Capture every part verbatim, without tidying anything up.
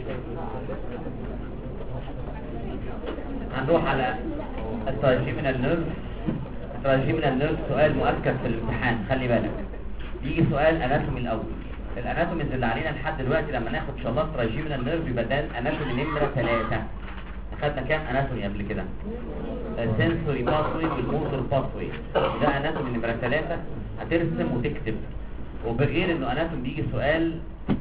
هنروح على التراجيمينال نيرف. التراجيمينال نيرف سؤال مؤكد في الامتحان، خلي بالك بيجي سؤال اناتومي الاول. الاناتوميز اللي علينا لحد دلوقتي لما ناخد ان شاء الله التراجيمينال نيرف يبقى ده الاناتومي نمره ثلاثة. اخدنا كام اناتومي قبل كده؟ السنسوري باثوي والموتور باثوي، ده اناتومي نمره ثلاثة. هترسم وتكتب. وبغير انه اناتومي بيجي سؤال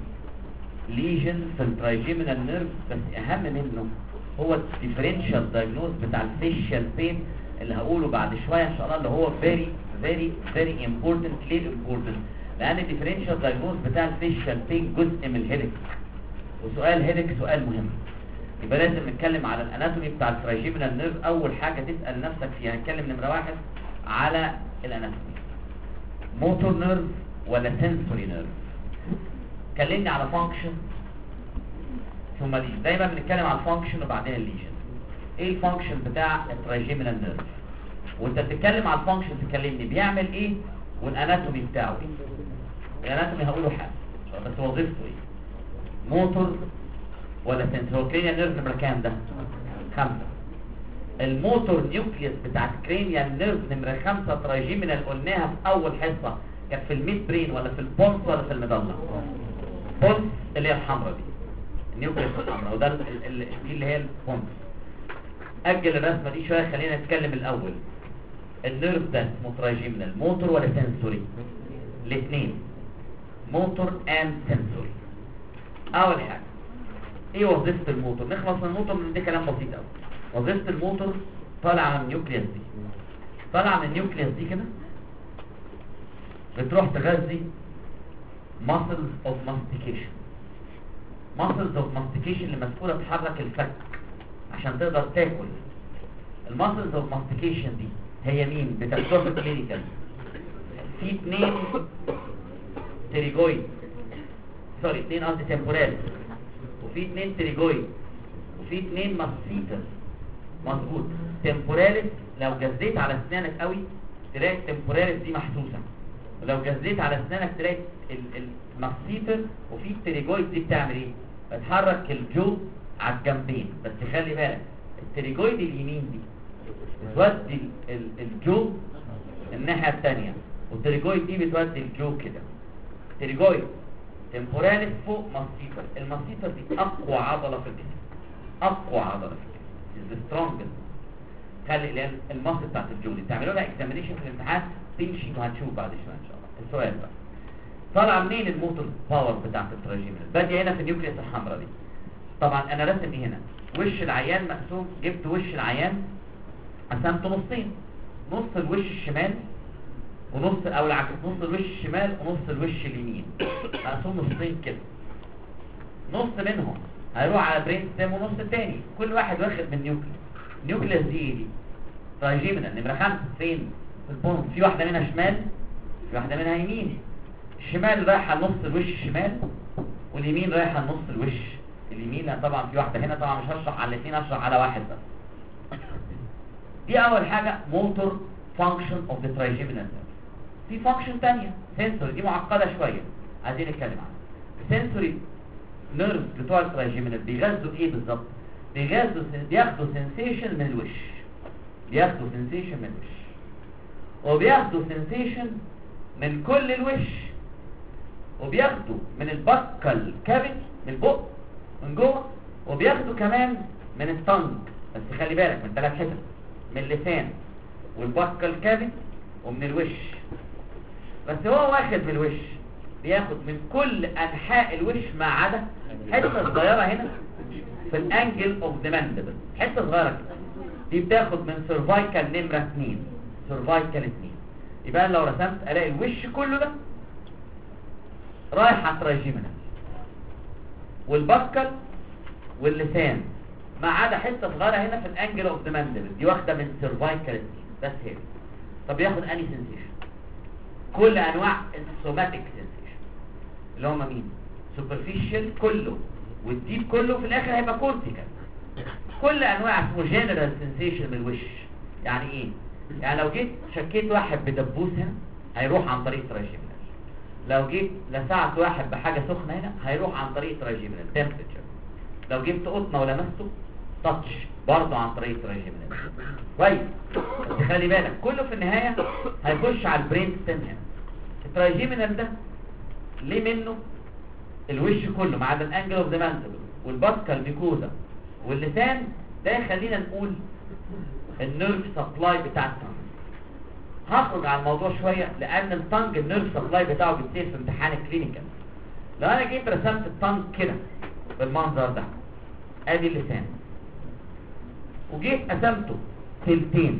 ليجن في التراجيمينال نيرف، بس اهم منه هو الديفرنشال دايجنوز بتاع الفيشيال بين اللي هقوله بعد شويه ان شاء الله، اللي هو فيري فيري فيري امبورتنت. ليه امبورتنت؟ لان الديفرنشال دايجنوز بتاع الفيشيال بين جزء من الهيدك، وسؤال هيدك سؤال مهم. يبقى لازم نتكلم على الاناتومي بتاع التراجيمينال نيرف. اول حاجه تسال نفسك فيها، هنتكلم نمره واحد على الاناتومي، موتور نيرف ولا سنسوري نيرف؟ كلمني على فانكشن ثم ليجن. دايما بنتكلم على الفانكشن وبعدين الليجن. ايه الفانكشن بتاع التراجيمينال نيرف؟ وانت بتتكلم على الفانكشن تكلمني بيعمل ايه والاناتومي بتاعه ايه. الاناتومي هقوله حاجه بس وظيفته ايه. موتور ولا سنسوري؟ هو كرينيال نيرف نمره كام ده؟ خمسة. الموتور نيوكليوس بتاعت كرينيال نيرف نمره خمسة تراجيمينال قلناها في اول حصه، كانت في الميد برين ولا في البونس ولا في الميدالا؟ بونس اللي هي الحمراء دي، النيوكليوس الحمراء، وده ال- ال- دي اللي هي البونس. اجل الرسمه دي شويه، خلينا نتكلم الاول. النيرف ده اسمه تراجيمينال موتور ولا سنسوري؟ الاثنين، موتور اند سنسوري. اول حاجه ايه وظيفه الموتور؟ نخلص من الموتور من ده كلام بسيط قوي. وظيفه الموتور طالعه من النيوكليوس دي، طالعه من النيوكليوس دي كده بتروح تغذي muscles of mastication. muscles of mastication اللي مسؤوله تحرك الفك عشان تقدر تاكل. الماسلز اوف ماستيكيشن دي هي مين؟ بتاخدوها في كلينيكال. في اثنين تريجويد، سوري اثنين قصدي تمبورال، وفي اثنين تريجويد، وفي اثنين ماسيتر. مظبوط. تمبوراليس لو جزيت على اسنانك قوي تلاقي التمبوراليس دي محسوسه، ولو جزيت على اسنانك تلاقي الماسيتر. وفي التريجويد دي بتعمل ايه؟ بتحرك الجو على الجنبين. بس خلي بالك التريجويد اليمين دي بتودي الجو الناحيه الثانيه، والتريجويد دي بتودي الجو كده. تريجويد تمبوراليس فوق ماسيتر. الماسيتر دي اقوى عضله في الجسم، اقوى عضله في الجسم، is the strongest. خلي لان الماسل بتاعت الجو دي تعملوا لها اكزامينيشن في الامتحان تمشي وهتشوف بعد شويه ان شاء الله. السؤال بقى طالعه منين الموتور باور بتاعت التراجيمينال؟ باديه هنا في النيوكليوس الحمراء دي. طبعا انا راسم ايه هنا؟ وش العيان مقسوم. جبت وش العيان قسمته نصين، نص الوش الشمال ونص او العكس، نص الوش الشمال ونص الوش اليمين، مقسوم نصين كده. نص منهم هيروح على برين ستيم ونص التاني، كل واحد واخد من نيوكليوس. نيوكليوس دي ايه دي؟ تراجيمينال نمره خمسة. فين؟ في البون. في واحده منها شمال، في واحده منها يمين. الشمال رايحه لنص الوش الشمال، واليمين رايحه لنص الوش اليمين. لا طبعا في واحده هنا، طبعا مش هشرح على الاثنين، هشرح على واحد بس. دي اول حاجه موتور فانكشن اوف ذا تراجيمينال. في فانكشن ثانيه سنسوري، دي معقده شويه عايزين نتكلم عنها. السنسوري نيرفز بتوع التراجيمينال بيغذوا ايه بالظبط؟ بيغذوا بياخدوا سنسيشن من الوش، بياخدوا سنسيشن من الوش، وبياخدوا سنسيشن من كل الوش، وبياخدوا من البكال كافيتي من البق من جوه، وبياخدوا كمان من التنج. بس خلي بالك من ثلاث حتت، من اللسان والبكال كافيتي ومن الوش. بس هو واخد من الوش، بياخد من كل انحاء الوش ما عدا حته صغيره هنا في الانجل اوف ذا ماندبل، حته صغيره كده. دي بتاخد من سيرفايكال نمره اثنين، سيرفايكال اثنين. يبقى لو رسمت الاقي الوش كله ده رايح على التراجيمينال، والبكال واللسان ما عدا حته صغيره هنا في الانجل اوف ذا ماندبل، دي واخده من سيرفايكال اثنين بس هي. طب ياخد انهي سنسيشن؟ كل انواع السوماتيك سنسيشن اللي هم مين؟ سوبرفيشال كله، والديب كله، في الاخر هيبقى كورتيكال. كل انواع اسمه جنرال سنسيشن من الوش. يعني ايه؟ يعني لو جيت شكيت واحد بدبوس هنا هيروح عن طريق تراجيمينال. لو جيت لسعت واحد بحاجه سخنه هنا هيروح عن طريق تراجيمينال تمبريتشر. لو جبت قطنه ولمسته تاتش برضه عن طريق التراجيمينال. كويس، بس خلي بالك كله في النهايه هيخش على البرين ستيم هنا. التراجيمينال ده ليه منه الوش كله ما عدا الانجل اوف ذا مانتبل والباسكال ميكوزا واللسان، ده يخلينا نقول النيرف سبلاي بتاع التانج. هخرج على الموضوع شويه لان التانج النيرف سبلاي بتاعه بيتصير في امتحان الكلينيكال. لو انا جيت رسمت التانج كده بالمنظر ده، ادي اللسان، وجيت قسمته تلتين،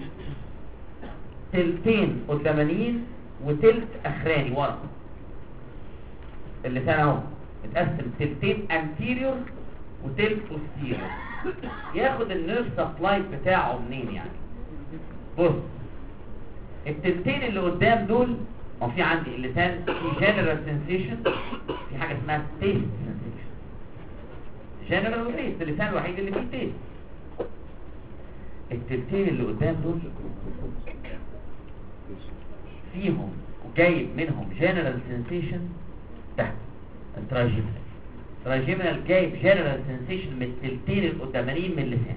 تلتين قدامانيين وتلت اخراني ورا. اللسان اهو متقسم تلتين انتيريور وتلت بوستيريور. ياخد النيرف سبلاي بتاعه منين يعني؟ بص، التلتين اللي قدام دول، ما في عندي اللسان في جنرال سنسيشن، في حاجه اسمها تيست سنسيشن. جنرال وتيست، اللسان الوحيد اللي فيه تيست. التلتين اللي قدام دول فيهم وجايب منهم جنرال سنسيشن تحت التراجيمينال. التراجيمينال جايب جنرال سنسيشن من التلتين القدامانيين من اللسان.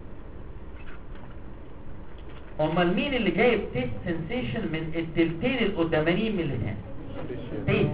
امال مين اللي جايب تيست سنسيشن من التلتين القدامانيين من اللسان؟ تيست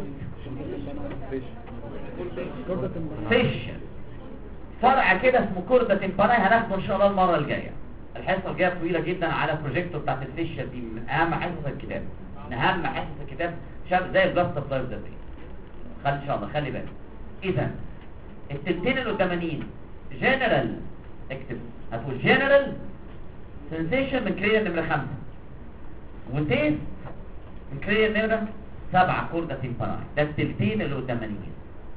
فيشن، فرع كده اسمه كوردة تمباناي، هناخده ان شاء الله المره الجايه. الحصه الجايه طويله جدا على البروجيكتور بتاعت الفيشن دي، من اهم حصص الكتاب، من اهم حصص الكتاب، شاب زي البلاستر بلايف ده. خلي ان شاء الله خلي بالك. اذا التلتين القدامانيين جنرال، اكتب هتقول جنرال سنسيشن من كريا نمره خمسة، وتيست من كريا نمره سبعة كوردة تمباناي. ده التلتين اللي قدامانيين.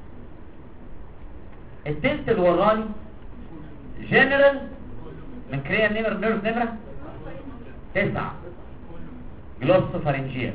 التلت الوراني جنرال من كريا نمره نيرف نمره تسعة جلوسوفارنجيال.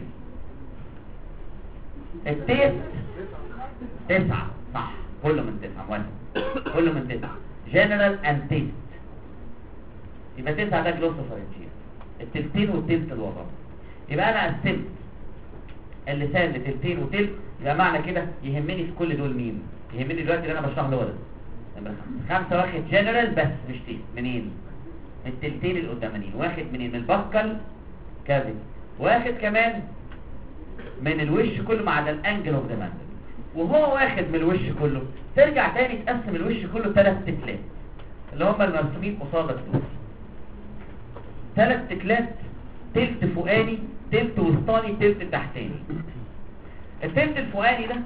التيست تسعة صح، كله من تسعة موافق، كله من تسعة جنرال اند تيست، يبقى تسعة ده جلوسوفارنجيال. التلتين والتلت الوراني. يبقى انا قسمت اللسان لتلتين وتلت، يبقى معنى كده يهمني في كل دول مين؟ يهمني دلوقتي اللي انا بشرح له ولد نمرة خمسة. خمسة واخد جنرال بس مش تيست. منين؟ من التلتين القدامانيين. واخد منين؟ من الباسكال كافيتي. واخد كمان من الوش كله ما عدا الانجل اوف ذا ماندل. وهو واخد من الوش كله، ترجع تاني تقسم الوش كله ثلاث تكلات اللي هم المرسومين قصادك دول. ثلاث تكلات، تلت فوقاني، تلت وسطاني، تلت تحتاني. التلت الفوقاني ده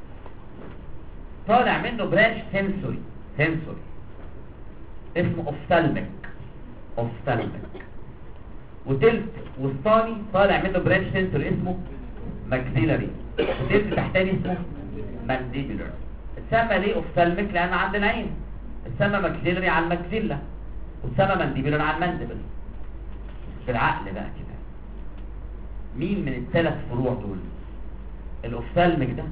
طالع منه برانش سنسوري، سنسوري اسمه اوفتالميك، اوفتالميك. وتلت وسطاني طالع منه برانش سنسوري اسمه ماكسيلاري. وتلت تحتاني اسمه مانديبولار. اتسمى ليه اوفتالميك؟ لان عند العين. اتسمى ماكسيلاري على الماكسيلا، واتسمى مانديبولار على الماندبل. بالعقل بقى كده، مين من الثلاث فروع دول؟ الاوفتالميك ده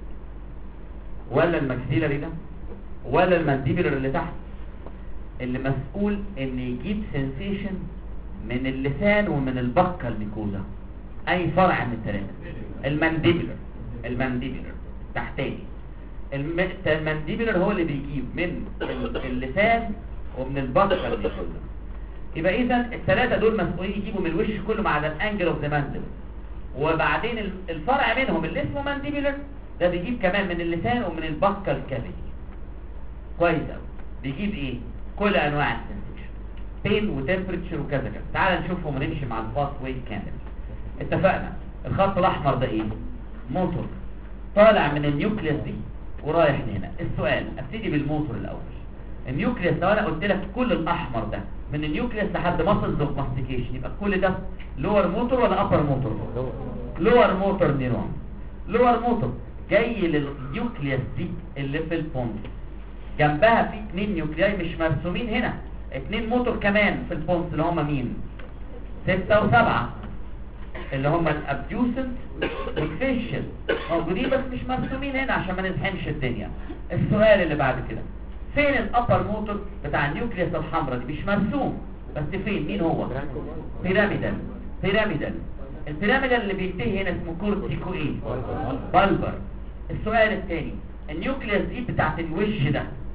ولا الماكسيلاري ده ولا المانديبولار اللي تحت اللي مسؤول ان يجيب سنسيشن من اللسان ومن البكال ميكوزا؟ اي فرع من الثلاثه؟ المانديبولار. المانديبولار تحتاني. المانديبولار هو اللي بيجيب من اللسان ومن البكال ميكوزا. يبقى اذا الثلاثه دول مسؤولين يجيبوا من الوش كله ما عدا الانجل اوف ذا ماندبل. وبعدين الفرع منهم اللي اسمه مانديبولار ده بيجيب كمان من اللسان ومن البكال كافيتي. كويس قوي. بيجيب ايه؟ كل انواع السنسيشن، بين وتمبريتشر وكذا كذا. تعال نشوفهم ونمشي مع الباث واي كامل. اتفقنا الخط الاحمر ده ايه؟ موتور طالع من النيوكليس دي ورايح لهنا. السؤال، ابتدي بالموتور الاول. النيوكليس لو انا قلت لك كل الاحمر ده من النيوكليس لحد ماسلز اوف ماستيكيشن، يبقى كل ده لور موتور ولا ابر موتور؟ لور موتور نيرون. لور موتور جاي للنيوكليس دي اللي في البونز، جنبها في اثنين نيوكلياي مش مرسومين هنا، اثنين موتور كمان في البونز اللي هم مين؟ ستة وسبعة اللي هم الابديوسنت والفيشل، موجودين بس مش مرسومين هنا عشان ما نزحمش الدنيا. السؤال اللي بعد كده، فين الابر موتور بتاع النيوكليس الحمراء دي؟ مش مرسوم بس فين؟ مين هو؟ بيراميدال. بيراميدال. البيراميدال اللي بينتهي هنا اسمه كورتيكو ايه؟ بالبر. السؤال الثاني، النيوكليس دي بتاعت الوش ده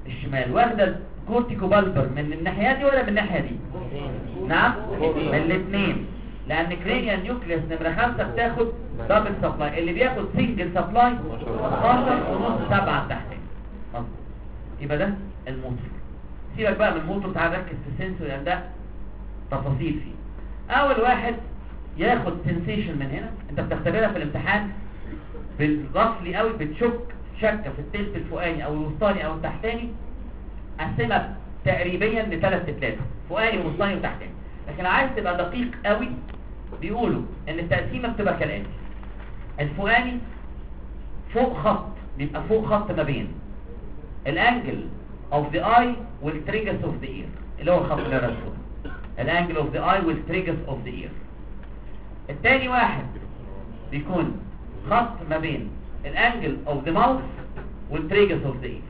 الشمال واخده الكورتيكو بالبر من الناحيه دي ولا من الناحيه دي؟ نعم من الاثنين، لان كرينيال نيوكليوس نمره خمسة بتاخد دبل سبلاي، اللي بياخد سنجل سبلاي اتناشر ونص سبعة تحتين. مظبوط. يبقى ده الموتور. سيبك بقى من الموتور، تعال ركز في السنسور لان ده تفاصيل فيه. اول واحد ياخد سنسيشن من هنا، انت بتختبرها في الامتحان بالرفلي قوي، بتشك شكه في التلت الفوقاني او الوسطاني او التحتاني، قسمها تقريبا لثلاث تلات، فوقاني ووسطاني وتحتاني. لكن عايز تبقى دقيق قوي، بيقولوا ان التقسيمه بتبقى كالاتي: الفوقاني فوق خط، بيبقى فوق خط ما بين الانجل اوف ذا اي والتريجس اوف ذا اير، اللي هو الخط اللي رسمه، الانجل اوف ذا اي والتريجس اوف ذا اير. الثاني واحد بيكون خط ما بين الانجل اوف ذا ماوث والتريجس اوف ذا اير.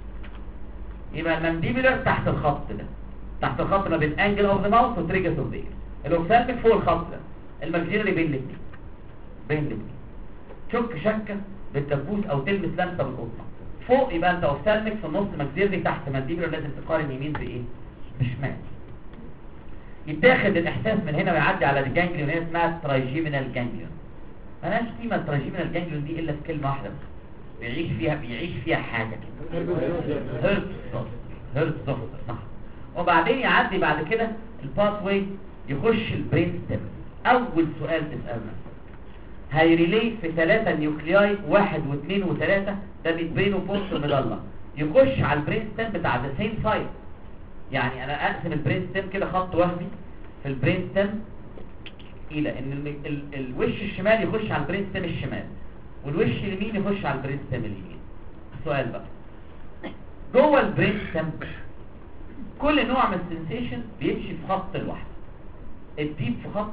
يبقى المانديبولار تحت الخط ده، تحت الخط ما بين انجل اوف ذا ماوث وتريجس اوف ذا اير. الاوفثالميك فوق الخط ده، الماكسيلري بين الاثنين، بين الاثنين. شك شكه بالدبوس او تلمس لمسه بالقطه. فوق يبقى انت اوفثالميك، في النص ماكسيلري، تحت مانديبولار. لازم تقارن يمين بايه؟ بشمال. يتاخد الاحساس من هنا ويعدي على الجانجليون، هي اسمها ترايجيمينال جانجليون. مالهاش قيمه الترايجيمينال جانجليون دي الا في كلمه واحده بس، بيعيش فيها بيعيش فيها حاجه كده، هيرت هيرت ضغط، صح. وبعدين يعدي بعد كده الباث واي، يخش البرين ستيم. اول سؤال تسالنا، هيريلي في ثلاثه نيوكلياي، واحد واثنين وثلاثه، ده بين وبوست مضله، يخش على البرين ستيم بتاع ذا سيم سايد. يعني انا اقسم البرين ستيم كده خط وهمي في البرين ستيم، الى ان ال ال الوش الشمال يخش على البرين ستيم الشمال، والوش اليمين يخش على البرين ستيم اليمين. السؤال بقى، جوه البرين ستيم كل نوع من السنسيشن بيمشي في خط لوحده. الديب في خط،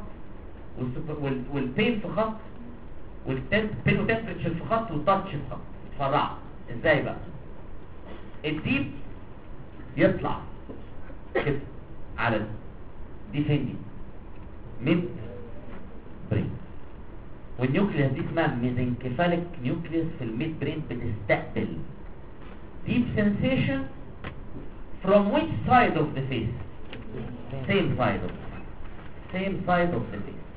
والبين في خط، والبين وتمبريتشر في خط، والتاتش في خط. اتفرعوا ازاي بقى؟ الديب يطلع كده على دي فين؟ دي ميد برين. والنيوكليس دي اسمها ميزنكيفاليك نيوكليس، في الميد برين بتستقبل deep sensation from which side of the face? same side of the face. same side of the face.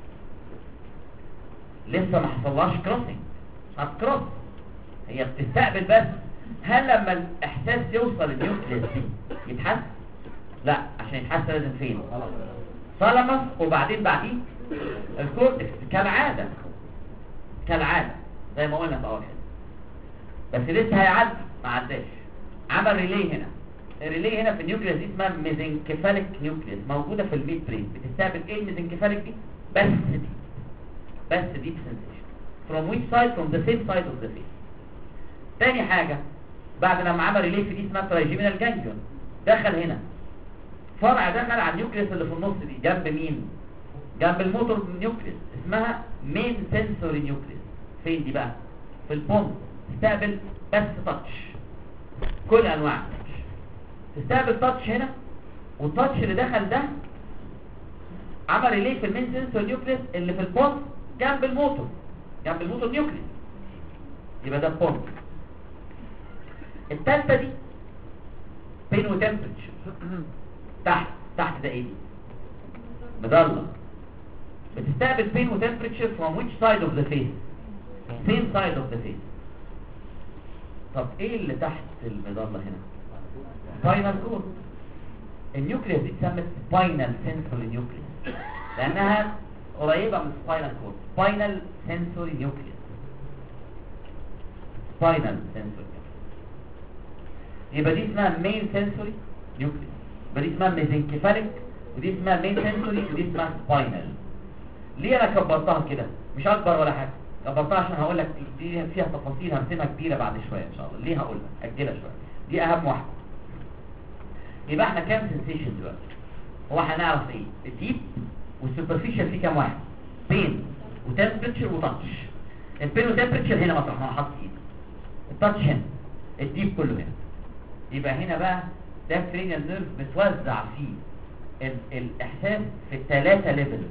لسه ما حصلهاش كروسنج، هتكروس، هي بتستقبل بس. هل لما الاحساس يوصل النيوكليس دي يتحس؟ لا، عشان يتحس لازم فين؟ ثالاموس، وبعدين بعديه الكورتكس، كالعاده كالعاده زي ما قلنا في اول حته. بس لسه هيعدي، ما عداش، عمل ريلي هنا. الريلي هنا في النيوكليس دي اسمها ميزنكيفاليك نيوكليس، موجوده في الميد برين، بتستقبل ايه الميزنكيفاليك دي؟ بس دي بس دي سنسيشن from which side؟ from the same side of the face. تاني حاجه، بعد لما عمل ريلي في دي اسمها ترايجيمينال جانجليون، دخل هنا فرع، دخل على النيوكليس اللي في النص دي، جنب مين؟ جنب الموتور نيوكليس، اسمها مين سنسوري نيوكليس. فين دي بقى؟ في البوم. تستقبل بس تاتش، كل انواع التاتش تستقبل تاتش هنا، والتاتش اللي دخل ده عمل ريلي في المين سنسوري نيوكليس اللي في البوم جنب الموتور، جنب الموتور نيوكليس، يبقى ده البوم. الثالثه دي بين وتمبريتشر، تحت تحت ده ايه دي؟ مضله، بتستقبل بين وتمبريتشر from which side of the face؟ same side of the face. طب ايه اللي تحت المضله هنا؟ spinal cord. النيوكليس دي اتسمت spinal sensory nucleus لانها قريبه من spinal cord. spinal sensory nucleus spinal sensory nucleus. يبقى دي اسمها main sensory nucleus، يبقى دي اسمها mesencephalic، ودي اسمها main sensory، ودي اسمها spinal. ليه انا كبرتها كده؟ مش اكبر ولا حاجه، كبرتها عشان هقول لك دي فيها تفاصيل هرسمها كبيره بعد شويه ان شاء الله. ليه هقول لك؟ اجلها شويه، دي اهم واحده. يبقى احنا كام سنسيشن دلوقتي؟ هو هنعرف ايه؟ الديب والسوبرفيشال فيه كام واحد؟ بين وتمبريتشر وتاتش. البين وتمبريتشر هنا مطرح ما انا حاطط ايدي، التاتش هنا، الديب كله هنا. يبقى هنا بقى ده كرينيال نيرف بتوزع فيه ال الاحساس في الثلاثه ليفل.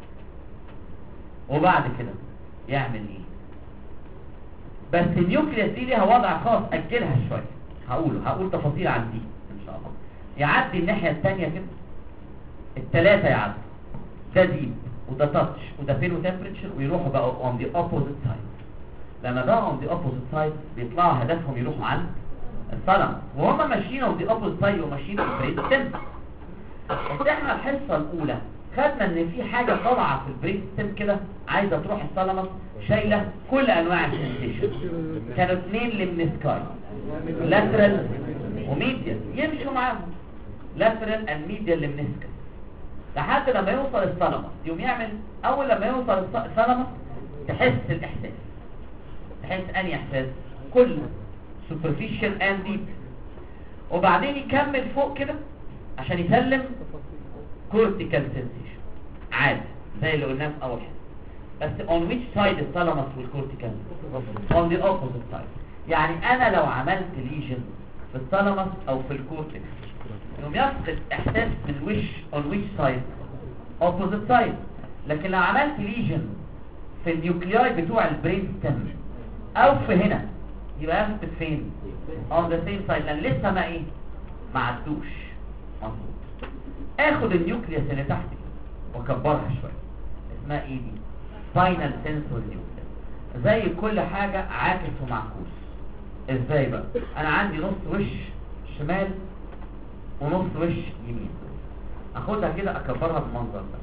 وبعد كده يعمل ايه؟ بس النيوكليس دي ليها وضع خاص، اجلها شويه، هقوله هقول تفاصيل عن دي ان شاء الله. يعدي الناحيه الثانيه كده، الثلاثه يعدوا، ده ديب وده تاتش وده بين وتمبريتشر، ويروحوا بقى اون ذا اوبوزيت سايد. لما بقى اون ذا اوبوزيت سايد بيطلعوا هدفهم يروحوا عند الثالاموس، وهم ماشيين اون ذا اوبوزيت سايد وماشيين في البرين ستيم. بس احنا الحصه الاولى خدنا ان في حاجه طالعه في البرين ستيم كده عايزه تروح الثالاموس، شايله كل انواع السنسيشن. كانوا اثنين لمنسكاي، لاترال وميديال، يمشوا معاهم لاترال اند ميديال لمنسكاي لحد لما يوصل الثالاموس. يوم يعمل اول لما يوصل الثالاموس تحس الاحساس، تحس اني احساس كله superficial and deep، وبعدين يكمل فوق كده عشان يسلم cortical sensation عادي زي اللي قلناه في اول حاجه. بس on which side الثالاموس والكورتيكال؟ on the opposite side. يعني انا لو عملت ليجن في الثالاموس او في الكورتيكس يوم يفقد احساس من وش on which side؟ opposite side. لكن لو عملت ليجن في النيوكلياي بتوع البرين ستيم او في هنا يبقى يفقد فين؟ on the same side، لان لسه ما ايه؟ ما عدوش. مظبوط. اخد النيوكليوس اللي تحت واكبرها شويه، اسمها ايه دي؟ فاينل سنسور نيوكليوس. زي كل حاجه عاكس ومعكوس. ازاي بقى؟ انا عندي نص وش شمال ونص وش يمين، اخدها كده اكبرها بالمنظر ده.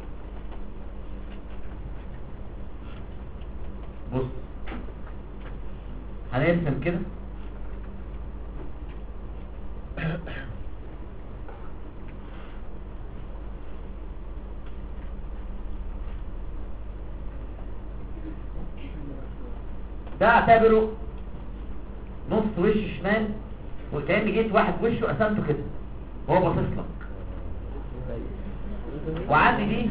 بص هنرسم كده ده اعتبره نص وش شمال، وكأن جيت واحد وشه قسمته كده وهو باصص لك، وعندي دي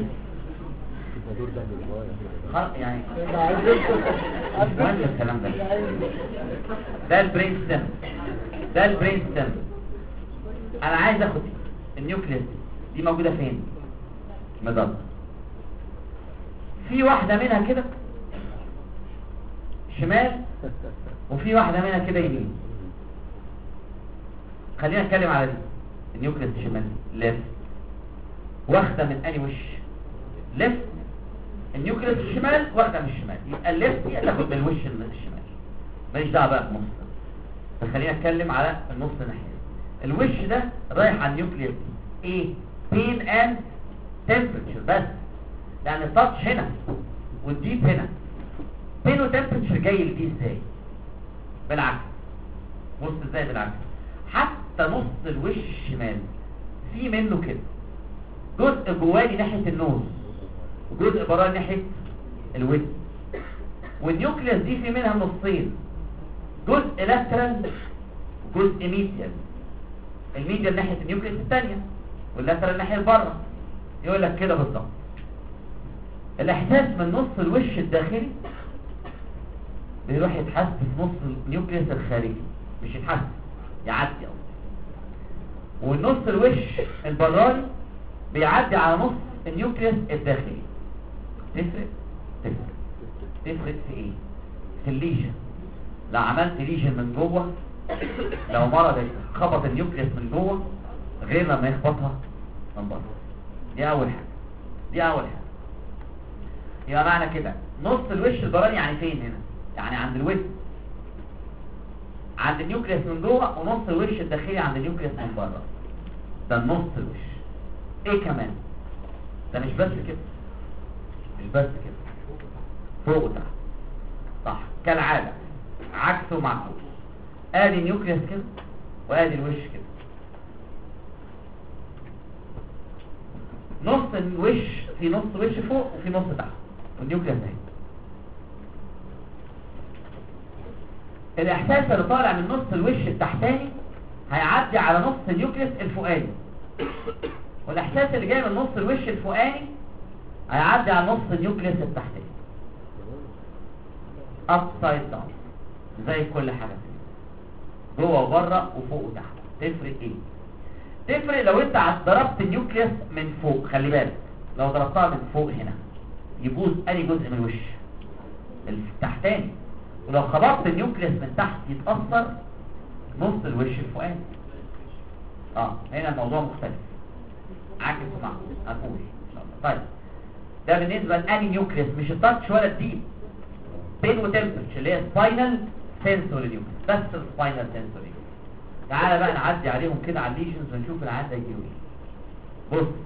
خلق يعني مش مهم الكلام ده. ده البرين ستيم، ده البرين ستيم. انا عايز اخد النيوكليس دي موجوده فين؟ مضاد. في واحده منها كده شمال وفي واحده منها كده يمين. خلينا نتكلم على دي النيوكليس الشمال ليفت، واخده من اني وش؟ ليفت. النيوكليس الشمال واخده من الشمال، يبقى الليفت دي هتاخد من الوش الشمال، ماليش دعوه بقى بالنص. فخلينا نتكلم على النص ناحيه. الوش ده رايح على النيوكليس ايه؟ بين اند تمبرتشر بس، يعني التاتش هنا والديب هنا. بين وتمبرتشر جاي لدي ازاي؟ بالعكس. بص ازاي بالعكس. حتى نص الوش الشمال في منه كده جزء جواني ناحيه النوز وجزء براني ناحيه الودن، والنيوكليس دي في منها نصين، جزء لاترال وجزء ميديال. الميديال ناحيه النيوكليس الثانيه واللاترال ناحيه بره. يقول لك كده بالظبط. الاحساس من نص الوش الداخلي بيروح يتحس في نص النيوكليس الخارجي، مش يتحس، يعدي اهو. والنص الوش البراني بيعدي على نص النيوكليس الداخلي. تفرق؟ تفرق. تفرق في ايه؟ في الليجن. لو عملت ليجن من جوه، لو مرض خبط النيوكليس من جوه غير لما يخبطها من بره. دي اول حاجه. دي اول حاجه. يبقى معنى كده نص الوش البراني يعني فين هنا؟ يعني عند الودن، عند النيوكليس من جوه، ونص الوش الداخلي عند النيوكليس من بره. ده النص الوش. ايه كمان؟ ده مش بس كده، مش بس كده، فوق وتحت. صح كالعاده، عكس ومعكوس. ادي النيوكليس كده وادي الوش كده. نص الوش في نص وش فوق وفي نص تحت، والنيوكليس اهي. الاحساس اللي طالع من نص الوش التحتاني هيعدي على نص النيوكليس الفوقاني، والاحساس اللي جاي من نص الوش الفوقاني هيعدي على نص النيوكليس التحتاني. upside down زي كل حاجه جوه وبره وفوق وتحت. تفرق ايه؟ تفرق لو انت ضربت النيوكليس من فوق. خلي بالك لو ضربتها من فوق هنا يبوظ اي جزء من الوش التحتاني، ولو خبطت النيوكليس من تحت يتأثر نص الوش الفوقاني. اه هنا الموضوع مختلف، عكس معه هنقول ان شاء الله. طيب ده بالنسبه لاني نيوكليس، مش التاتش ولا الديب. بين وتمبرتشر اللي هي سباينال سنسوري نيوكليس، بس السباينال سنسوري. تعالى بقى نعدي عليهم كده على الليجنز ونشوف العيان ده يجيله ايه. بص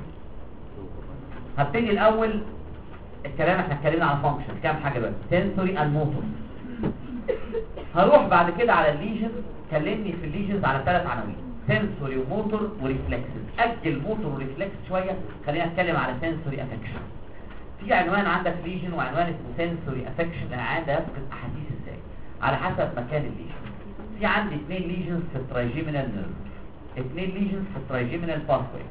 هبتدي الاول الكلام، احنا اتكلمنا على فانكشن كام حاجه بس، سنسوري اند موتور. هروح بعد كده على الليجن. كلمني في الليجنز على ثلاث عناوين، سنسوري وموتور وريفلكسز. اجل موتور وريفلكس شويه، خلينا نتكلم على سنسوري افكشن. في عنوان عندك ليجن وعنوان اسمه سنسوري افكشن. العيان ده يفقد احاسيس ازاي على حسب مكان الليجن. في عندي اثنين ليجنز في الترايجيمينال نيرف، اثنين ليجنز في الترايجيمينال باثوي.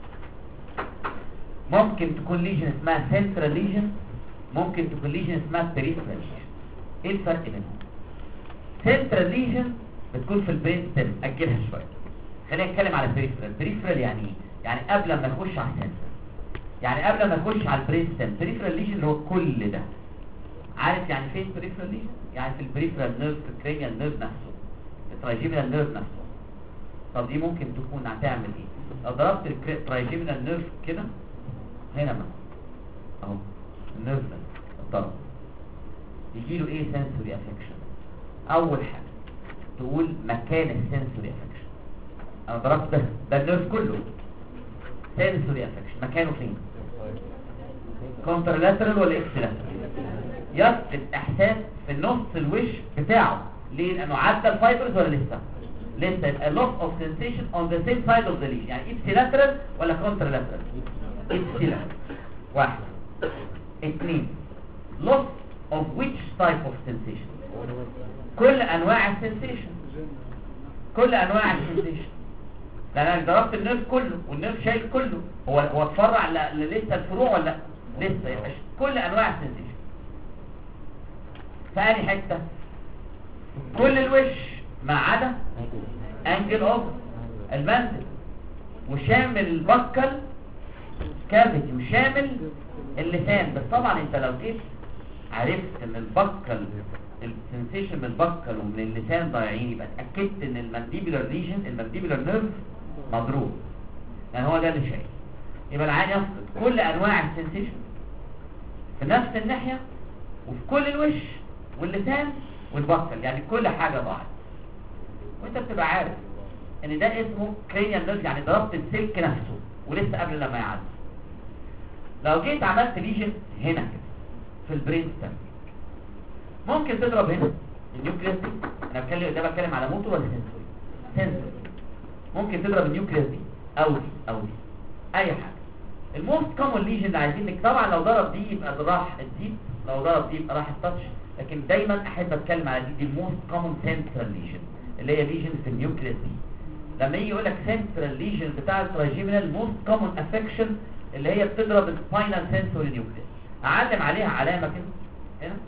ممكن تكون ليجن اسمها سنترال ليجن، ممكن تكون ليجن اسمها بريفرال ليجن. ايه الفرق بينهم؟ سنترال ليجن بتكون في البرين ستيم، اجلها شويه. خلينا نتكلم على بريفرال. بريفرال يعني ايه؟ يعني قبل ما نخش على السنترال، يعني قبل ما نخش على البرين ستيم. بريفرال ليجن اللي هو كل ده. عارف يعني فين بريفرال ليجن؟ يعني في البريفرال نيرف، في الكرينيال نيرف نفسه، الترايجيمينال نيرف نفسه. طب دي ممكن تكون هتعمل ايه؟ لو ضربت الترايجيمينال نيرف كده هنا مثلا اهو، النيرف ده اتضرب، يجي له ايه؟ سنسوري افكشن. اول حاجه تقول مكان السنسوري افكشن. انا ضربت ده ده النيرف كله، سنسوري افكشن مكانه فين؟ كونترلاترال ولا اكسترلاترال؟ يفقد احساس في النص الوش بتاعه. ليه؟ لانه عدى الفايبرز ولا لسه؟ لسه. يبقى loss of sensation on the same side of the lesion. يعني ipsilateral ولا contralateral؟ ipsilateral. واحد. اثنين loss of which type of sensation؟ كل انواع السنسيشن، كل انواع السنسيشن. لان انا ضربت النيرف كله والنيرف شايل كله. هو هو اتفرع لسه الفروع ولا لسه؟ يبقى كل انواع السنسيشن. فاني حته كل الوش ما عدا انجل اوف المنزل، وشامل البكل كافيتي، وشامل اللسان. بس طبعا انت لو جيت عرفت ان البكل السنسيشن من البكل ومن اللسان ضايعين، يبقى اتاكدت ان المانديبولار ليجن، المانديبولار نيرف مضروب، لان هو ده اللي شايل. يبقى العين يفقد كل انواع السنسيشن في نفس الناحيه، وفي كل الوش واللسان والبكل، يعني كل حاجه ضاعت. وانت بتبقى عارف ان ده اسمه كرينيال نيرف، يعني ضربت السلك نفسه ولسه قبل لما يعدي. لو جيت عملت ليجن هنا كده في البرين ستام، ممكن تضرب هنا النيوكليس دي. انا بتكلم ده بتكلم على موتور ولا سنسوري؟ سنسوري. ممكن تضرب النيوكليس دي او دي او دي، اي حاجه. الموست كومن ليجن اللي عايزينك طبعا لو ضرب دي يبقى راح الديب، لو ضرب دي يبقى راح التاتش، لكن دايما احب اتكلم على دي. دي الموست كومن سنترال ليجن، اللي هي ليجن في النيوكليس دي. لما يجي يقول لك سنترال ليجن بتاع الترايجيمينال، موست كومن افكشن اللي هي بتضرب السباينال سنسوري نيوكليس. اعلم عليها علامه كده هنا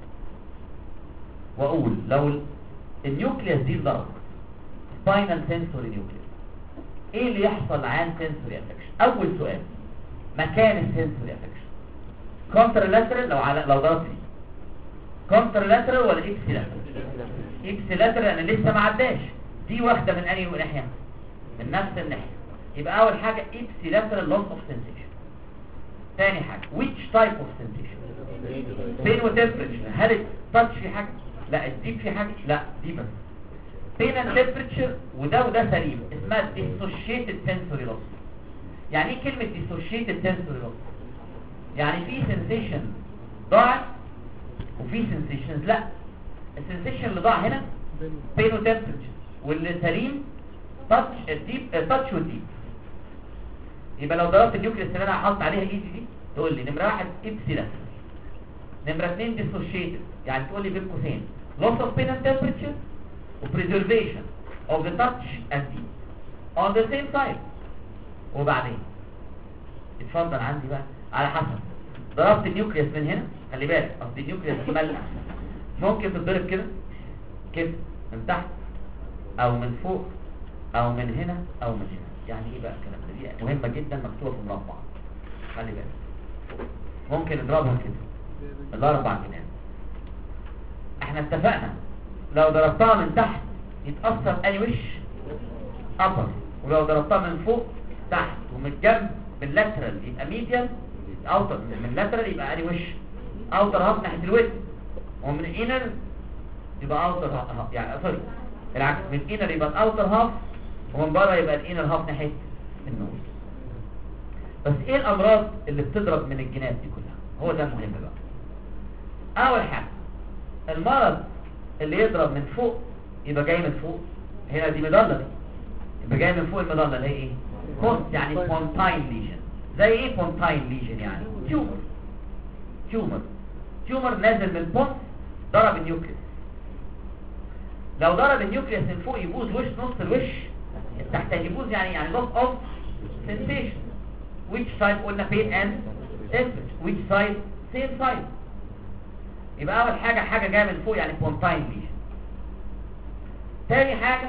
واقول لو النيوكليس دي ضربت سباينال سنسوري نيوكليس، ايه اللي يحصل عن سنسوري افكشن؟ اول سؤال مكان السنسوري افكشن. كونترلاترال لو على لو ضربت فيه كونترلاترال ولا اكسلاترال؟ اكسلاترال انا لسه ما عداش. دي واخده من انهي ناحيه؟ من نفس الناحيه. يبقى اول حاجه اكسلاترال لوس اوف سنسيشن. ثاني حاجه which type of sensation؟ بين وتمبرتشر. هل التاتش في حاجه؟ لا. الديب في حاجه؟ لا. دي بس بين التمبرتشر، وده وده سليم. اسمها dissociated sensory loss. يعني ايه كلمه dissociated sensory loss؟ يعني في sensation ضاعت وفي sensations لا. السنسيشن اللي ضاع هنا بين وتمبرتشر، واللي سليم تاتش الديب، تاتش والديب. يبقى لو ضربت النيوكليس اللي انا هحط عليها ايدي دي، تقول لي نمره واحد ابسيلاترال، نمره اثنين ديسوشيتد، يعني تقول لي بين قوسين loss of pain and temperature و preservation of the touch and deep on the same side. وبعدين اتفضل عندي بقى على حسب ضربت النيوكليس من هنا. خلي بالك اصل النيوكليس ملأ، ممكن تتضرب كده كده من تحت او من فوق او من هنا او من هنا. يعني ايه بقى الكلام ده؟ دي مهمه جدا، مكتوبه في مربع. خلي بالك ممكن نضربها كده الاربع جنان. احنا اتفقنا لو ضربتها من تحت يتأثر أي وش upper، ولو ضربتها من فوق تحت ومن الجنب باللاترال يبقى ميديال اوتر، من اللاترال يبقى أي وش اوتر هاف ناحية الود، ومن انر يبقى اوتر هاف، يعني سوري العكس، من انر يبقى الاوتر هاف ومن بره يبقى الانر هاف ناحية النوز. بس ايه الامراض اللي بتضرب من الجنات دي كلها؟ هو ده المهم بقى. اول حاجة المرض اللي يضرب من فوق يبقى جاي من فوق، هنا دي مضلة دي، يبقى جاي من فوق المضلة اللي هي ايه؟ كونت، يعني بونتاين ليجن. زي ايه بونتاين ليجن؟ يعني تيومر تيومر تيومر نازل من بونت ضرب النيوكليس. لو ضرب النيوكليس من فوق يبوظ وش، نص الوش تحت يبوظ، يعني يعني loss of sensation. which side قلنا pain and temperature، which side same side. يبقى اول حاجة حاجة جاية من فوق يعني بونتاين ليجن. تاني حاجة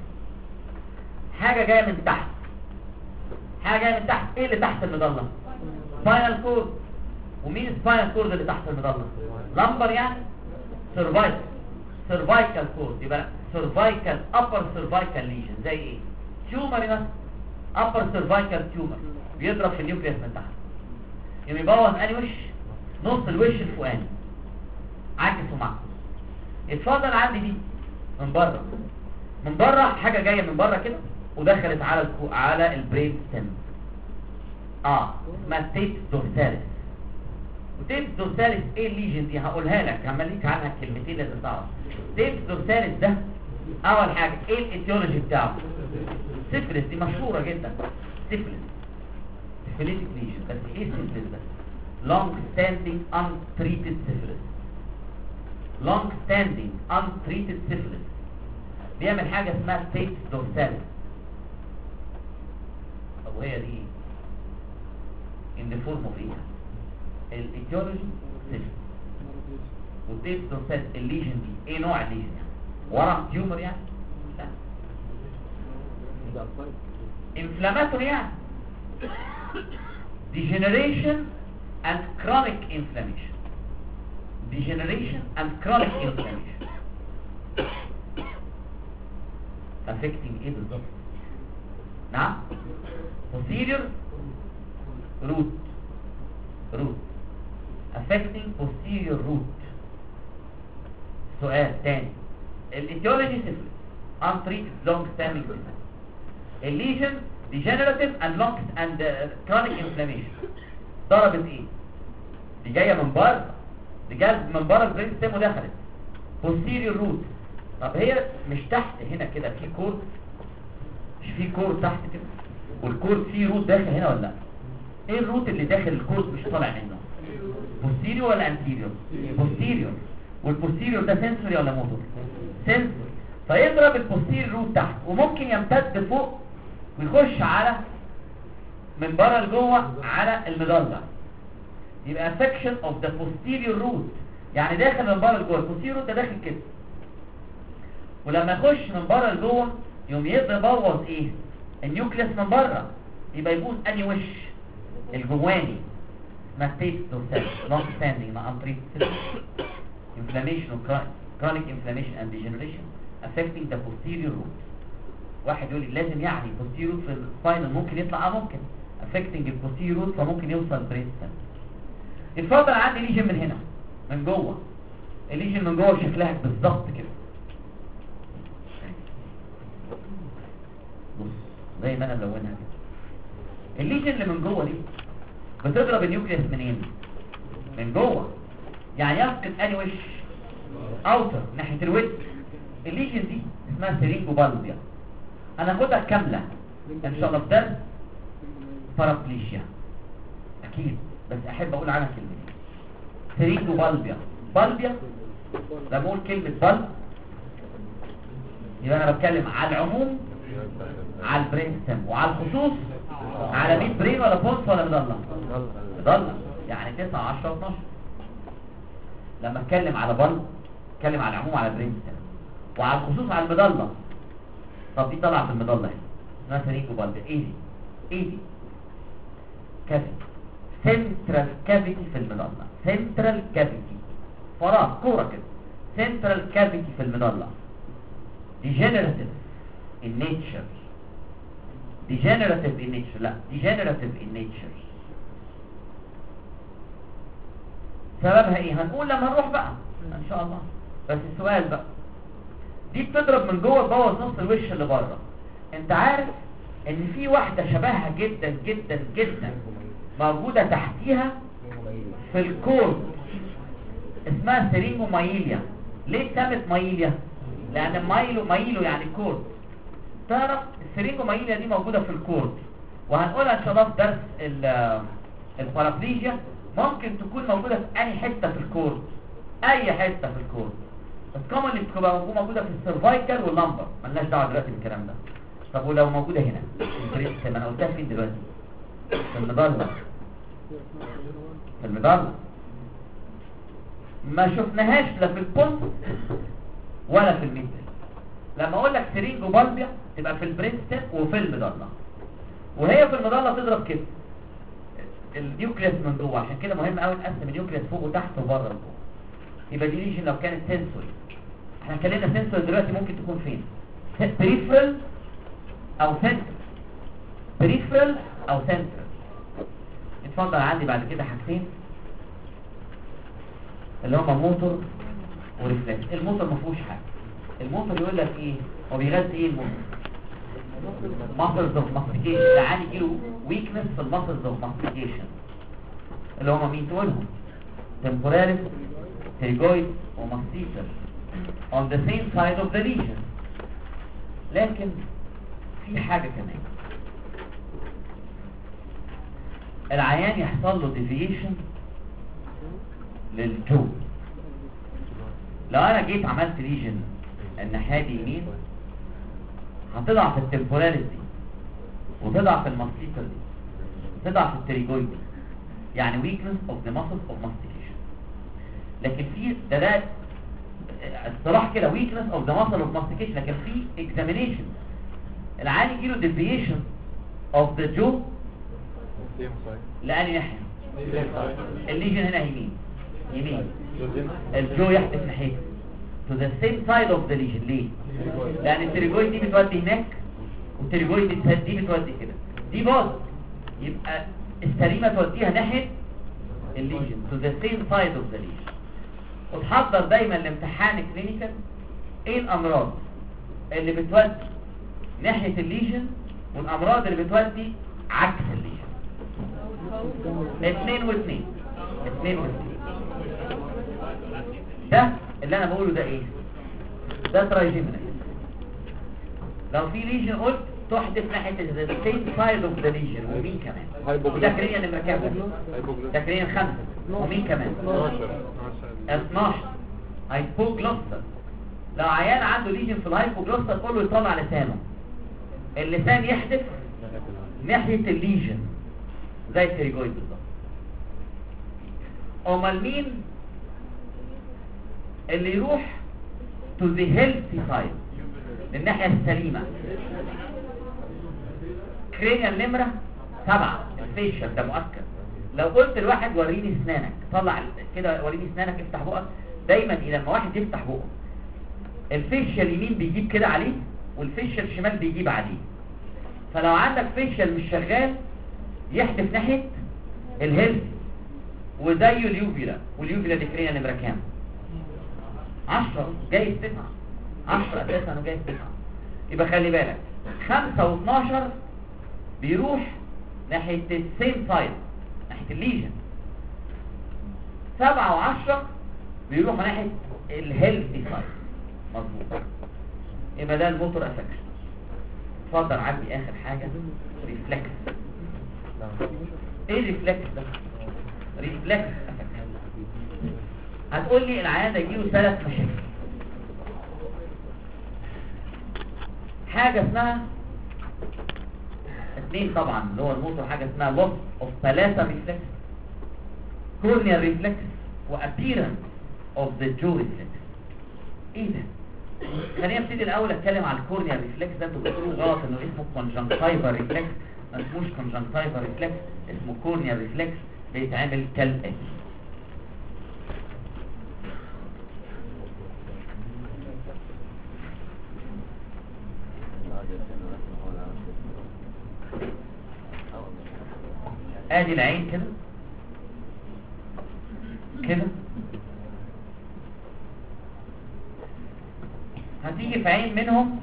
حاجة جاية من تحت. حاجة جاية من تحت، ايه اللي تحت المظلة؟ spinal cord. ومين spinal cord اللي تحت المظلة؟ lumbar يعني cervical cervical cord. يبقى cervical upper cervical lesion. زي ايه؟ tumor مثلا upper cervical tumor بيضرب في النيوكليس من تحت، يبقى يبوظ انهي وش؟ نص الوش الفوقاني، عكس ومعكس. اتفضل عندي دي من بره. من بره حاجه جايه من بره كده ودخلت على الكو... على البرين ستيم، اه اسمها تيب دورساليس. وتيب دورساليس ايه الليجن دي؟ هقولها لك، همليك عنها كلمتين لازم تعرف. تيب دورساليس ده اول حاجه ايه الايتيولوجي بتاعه؟ سيفلس، دي مشهوره جدا. سيفلس سيفليتك ليجن. بس ايه سيفلس ده؟ long standing untreated syphilis. long standing untreated syphilis بيعمل حاجة اسمها تيب دورساليس. طب وهي دي in the form of ايه؟ الايتيولوجي سيفلس. والتيب دورساليس الليجن دي ايه نوع الليجن يعني؟ ورم تيومر يعني؟ لا، inflammatory يعني degeneration and chronic inflammation. degeneration and chronic inflammation affecting ايه بالظبط؟ نعم posterior root root affecting posterior root. سؤال تاني، الايتيولوجي syphilis untreated long standing syphilis. الليجن degenerative and long and uh, chronic inflammation. ضربت ايه؟ دي جايه من بره، دي جايه من بره البرين ستيم ودخلت posterior root. طب هي مش تحت هنا كده في كورد؟ مش في كورد تحت كده؟ والكورد فيه روت داخل هنا ولا لا؟ ايه الروت اللي داخل الكورد مش طالع منه؟ posterior ولا anterior؟ posterior. والposterior ده sensory ولا motor؟ sensory. فيضرب الposterior روت تحت وممكن يمتد فوق ويخش على من بره لجوه على المظله. يبقى section of the posterior root، يعني داخل من بره لجوه. الposterior root ده داخل كده، ولما يخش من بره لجوه يقوم يبوظ ايه؟ النيوكليس من بره، يبقى يبوظ انهي وش؟ الجواني. اسمها تيب دورساليس long standing untreated inflammation chronic inflammation and degeneration affecting the posterior root. واحد يقول لي لازم يعني posterior root في السباينال ممكن يطلع، اه ممكن affecting the posterior root فممكن يوصل برين ستيم. اتفضل عندي ليجن من هنا من جوه. الليجن من جوه شكلها بالظبط كده، بص زي ما انا ملونها كده. الليجن اللي من جوه دي بتضرب النيوكليس منين؟ من جوه، يعني يفقد انهي وش؟ اوتر ناحيه الود. الليجن دي اسمها سيرينجوبالبيا. انا هاخدها كامله ان شاء الله في درس بارابليشيا اكيد، بس احب اقول عنها كلمتين. سيرينجوبالبيا، بالبيا لما اقول كلمه بالب يبقى انا بتكلم على العموم، على البرين ستيم، وعلى الخصوص على مية برين ولا بونس ولا مضله؟ مضله، يعني تسعة عشرة اتناشر. لما اتكلم على بالب اتكلم على العموم على البرين ستيم، وعلى الخصوص على المضله. طب دي طالعه في المضله هنا اسمها سيرينجوبالبيا. ايه دي؟ ايه دي؟ كافيتي، سنترال كافيتي في المضله. سنترال كافيتي، فراغ كوره كده، سنترال كافيتي في المضله. degenerative in nature degenerative in nature لا degenerative in nature. سببها ايه؟ هنقول لما نروح بقى ان شاء الله. بس السؤال بقى، دي بتضرب من جوه تبوظ نص الوش اللي بره. انت عارف ان في واحده شبهها جدا جدا جدا موجوده تحتيها في الكورد اسمها سيرينجومايليا. ليه اتسمت مايليا؟ لان مايلو مايلو يعني كورد. تعرف السيرينجومايليا دي موجوده في الكورد، وهنقولها ان شاء الله في درس البارابليجيا. ممكن تكون موجوده في اي حته في الكورد، اي حته في الكورد، بس كومنلي بتبقى موجوده في السيرفايكال واللمبر. مالناش دعوه دلوقتي بالكلام ده. طب ولو موجوده هنا في ما انا قلتها فين دلوقتي؟ في المضله. في المضله ما شفناهاش لا في البوست ولا في الميدل. لما اقول لك سيرينجو بالبيا تبقى في البريستن وفي المضله، وهي في المضله تضرب كده النيوكليس من جوه. عشان كده مهم قوي نقسم النيوكليس فوق وتحت وبره وجوه. يبقى دي ليجن لو كانت سنسوري. احنا اتكلمنا سنسوري، دلوقتي ممكن تكون فين؟ بريفرال او سنترال. بريفرال او سنترال. اتفضل. عندي بعد كده حاجتين اللي هما موتور وريفلكس. الموتور ما فيهوش حاجه. الموتور يقول لك ايه؟ هو بيغذي ايه الموتور؟ muscles of mastication. تعالى يجيله weakness في muscles of mastication اللي هما مين تقولهم؟ temporalis, pterygoid وmastitis on the same side of the lesion. لكن في حاجة كمان، العيان يحصل له deviation للجو. لو انا جيت عملت ليجن الناحية دي يمين، هتضعف التمبوراليس دي وتضعف الماستيكال دي وتضعف التريجويد دي، يعني weakness of the muscles of mastication. لكن في ده ده اصطلاح كده weakness of the muscle of mastication. لكن في examination العيان يجيله deviation of the jaw لأني ناحية الليجن هنا يمين يمين الجو يحدث ناحيته to the same side of the lesion. ليه؟ لأن التريجويد دي بتودي هناك والتريجويد دي بتودي كده. دي باظ، يبقى السليمة توديها ناحية الليجن to the same side of the lesion. وتحضر دايما لامتحان كلينيكال ايه الأمراض اللي بتودي ناحية الليجن والأمراض اللي بتودي عكس الليجن. اتنين واثنين اتنين واثنين. ده اللي انا بقوله ده ايه؟ ده ترايجيمنال. لو في ليجن قلت تحدث ناحية the same side of the lesion. ومين كمان؟ وده كرينيا نمرة كام؟ ده كرينيا خمسة. ومين كمان؟ اتناشر هايبوجلوسال. لو عيان عنده ليجن في الهايبوجلوسال تقول له يطلع لسانه، اللسان يحدث ناحية الليجن زي التريجويد بالظبط. امال مين اللي يروح to the healthy side للناحية السليمة؟ كرينيال نمرة سبعة الفيشل. ده مؤكد. لو قلت لواحد وريني اسنانك، طلع كده وريني اسنانك، افتح بقك. دايما لما واحد يفتح بقه الفيشل اليمين بيجيب كده عليه والفيشل الشمال بيجيب عليه. فلو عندك فيشل مش شغال يحدث ناحية الهيلث وزيه اليوفيلا. واليوفيلا دي كرينيال نمرة كام؟ عشرة جايز تسعة. عشرة اساسا وجايز تسعة. يبقى خلي بالك خمسة واثناشر بيروح ناحية السيم سايد ناحية الليجن. سبعة وعشرة بيروحوا ناحية الهيلثي سايد. مظبوط. يبقى ده الموتور افكشن. اتفضل. عندي اخر حاجة ريفلكس. ايه ريفلكس ده؟ ريفلكس افكشن. هتقول لي العيان ده يجيله ثلاث مشاكل. حاجة اسمها اثنين طبعا اللي هو الموتور، حاجة اسمها loss of palatal reflex, corneal reflex و appearance of the jaw reflex. ايه ده؟ خلينا نبتدي الاول اتكلم على الكورنيال ريفلكس. ده انتوا بتقولوا غلط انه اسمه conjunctival reflex. ما اسموش conjunctival reflex، اسمه corneal reflex. بيتعمل كالاتي. ادي العين كده كده، هتيجي في عين منهم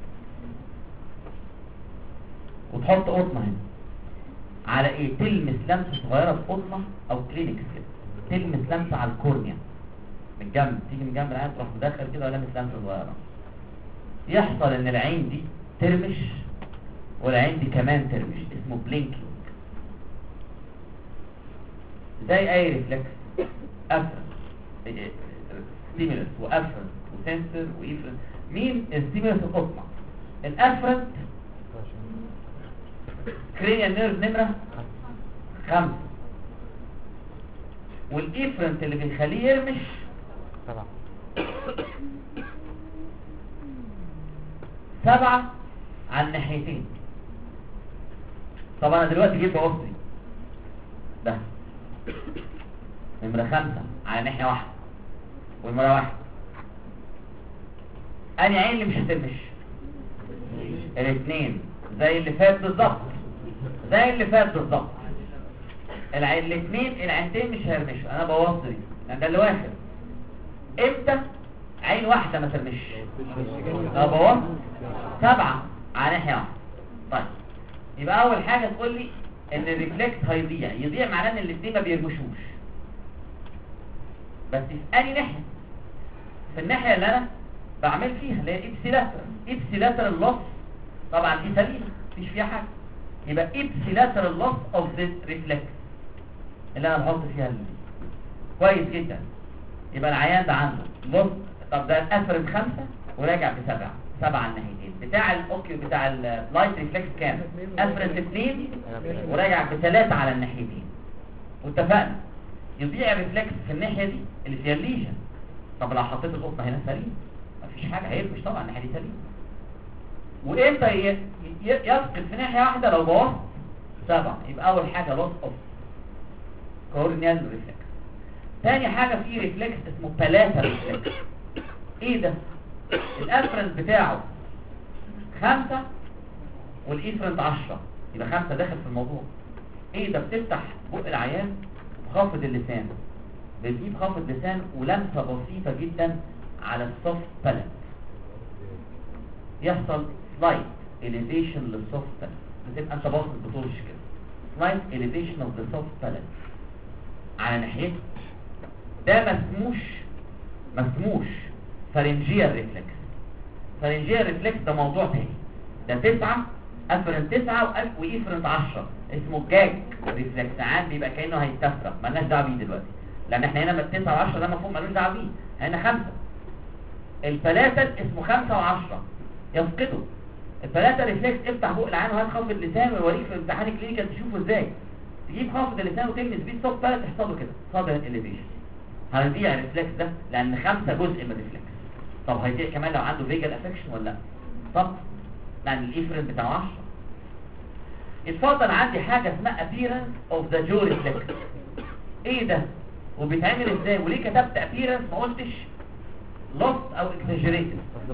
وتحط قطنه هنا على ايه؟ تلمس لمسه صغيره في قطنه او كلينكس كده، تلمس لمسه على الكورنيا من جنب، تيجي من جنب العين تروح مدخل كده ولمس لمسه صغيره، يحصل ان العين دي ترمش والعين دي كمان ترمش، اسمه بلينكينج. زي اي ريفلكس، افرن ستيمولس وافرن وسنسور وافرن. مين الستيمولس؟ القطنه. الافرن كرينيال نيرف نمره خمسة، والافرنت اللي بيخليه يرمش سبعة سبعة على الناحيتين. طبعا انا دلوقتي جيت بوصي ده نمرة خمسة على ناحية واحدة والمرة واحدة. اني عين اللي مش هترمش؟ الاثنين زي اللي فات بالظبط، زي اللي فات بالظبط. العين الاثنين العينتين مش هيرمشوا، انا بوصي لان ده اللي واخد. امتى عين واحدة ما ترمش؟ انا بوصي سبعة على ناحية واحدة. طيب يبقى اول حاجة تقول لي ان الريفلكس هيضيع. يضيع معناه ان الاثنين ما بيرمشوش، بس في انهي ناحية؟ في الناحية اللي انا بعمل فيها اللي هي ايبسيلاترال. ايبسيلاترال لوس طبعا دي سليمة مفيش فيها حاجة، يبقى ايبسيلاترال لوس اوف ذا ريفلكس اللي انا بحط فيها اللي. كويس جدا. يبقى العيان ده عنده لوس. طب ده افرد خمسة وراجع بسبعة، سبعة على الناحيتين. بتاع الاوكي بتاع اللايت ريفلكس كام؟ افرد اثنين وراجع بثلاثة على الناحيتين. واتفقنا يضيع الريفلكس في الناحية دي اللي فيها الليجن. طب لو حطيت القطنة هنا سليم مفيش حاجة، هيرمش طبعا الناحية دي سليم. وامتى يفقد في ناحية واحدة؟ لو بوظت سبعة. يبقى اول حاجة لوس اوف كورنيال ريفلكس. تاني حاجة في ريفلكس اسمه بلاتال ريفلكس. ايه ده؟ الافرنت بتاعه خمسة والافرنت عشرة، يبقى خمسة داخل في الموضوع. ايه ده؟ بتفتح بق العيان وخافض اللسان، بتجيب خافض لسان ولمسة بسيطة جدا على السوفت بالات، يحصل سلايت elevation للسوفت بالات. بتبقى انت باصص بطولش كده، سلايت elevation of the soft palate على ناحيته. ده مسموش مسموش فارنجيال ريفلكس. فارنجيال ريفلكس ده موضوع تاني، ده تسعة افرنت تسعة وافرنت عشرة، اسمه جاج ريفلكس. عاد بيبقى كأنه هيتفرق، مالناش دعوه بيه دلوقتي لان احنا هنا تسعة وعشرة ده مفهوم مالوش دعوه بيه، هنا خمسة. البلاتال اسمه خمسة وعشرة يفقده. البلاتال ريفلكس افتح بق العين وهات خافض اللسان ويوريك في امتحان الكلينيكال تشوفه ازاي. تجيب خافض اللسان وتلمس بيه السوفت بالات تحصل له كده صادر اليفيشن. هيضيع الريفلكس ده لان خمسة جزء من الريفلكس. طب هيضيع كمان لو عنده فيجال افكشن ولا لا؟ طب لان الافرنت بتاعه عشرة. اتفضل عندي حاجه اسمها appearance of the jaw reflex. ايه ده وبيتعمل ازاي وليه كتبت appearance ما قلتش lost او exaggerated؟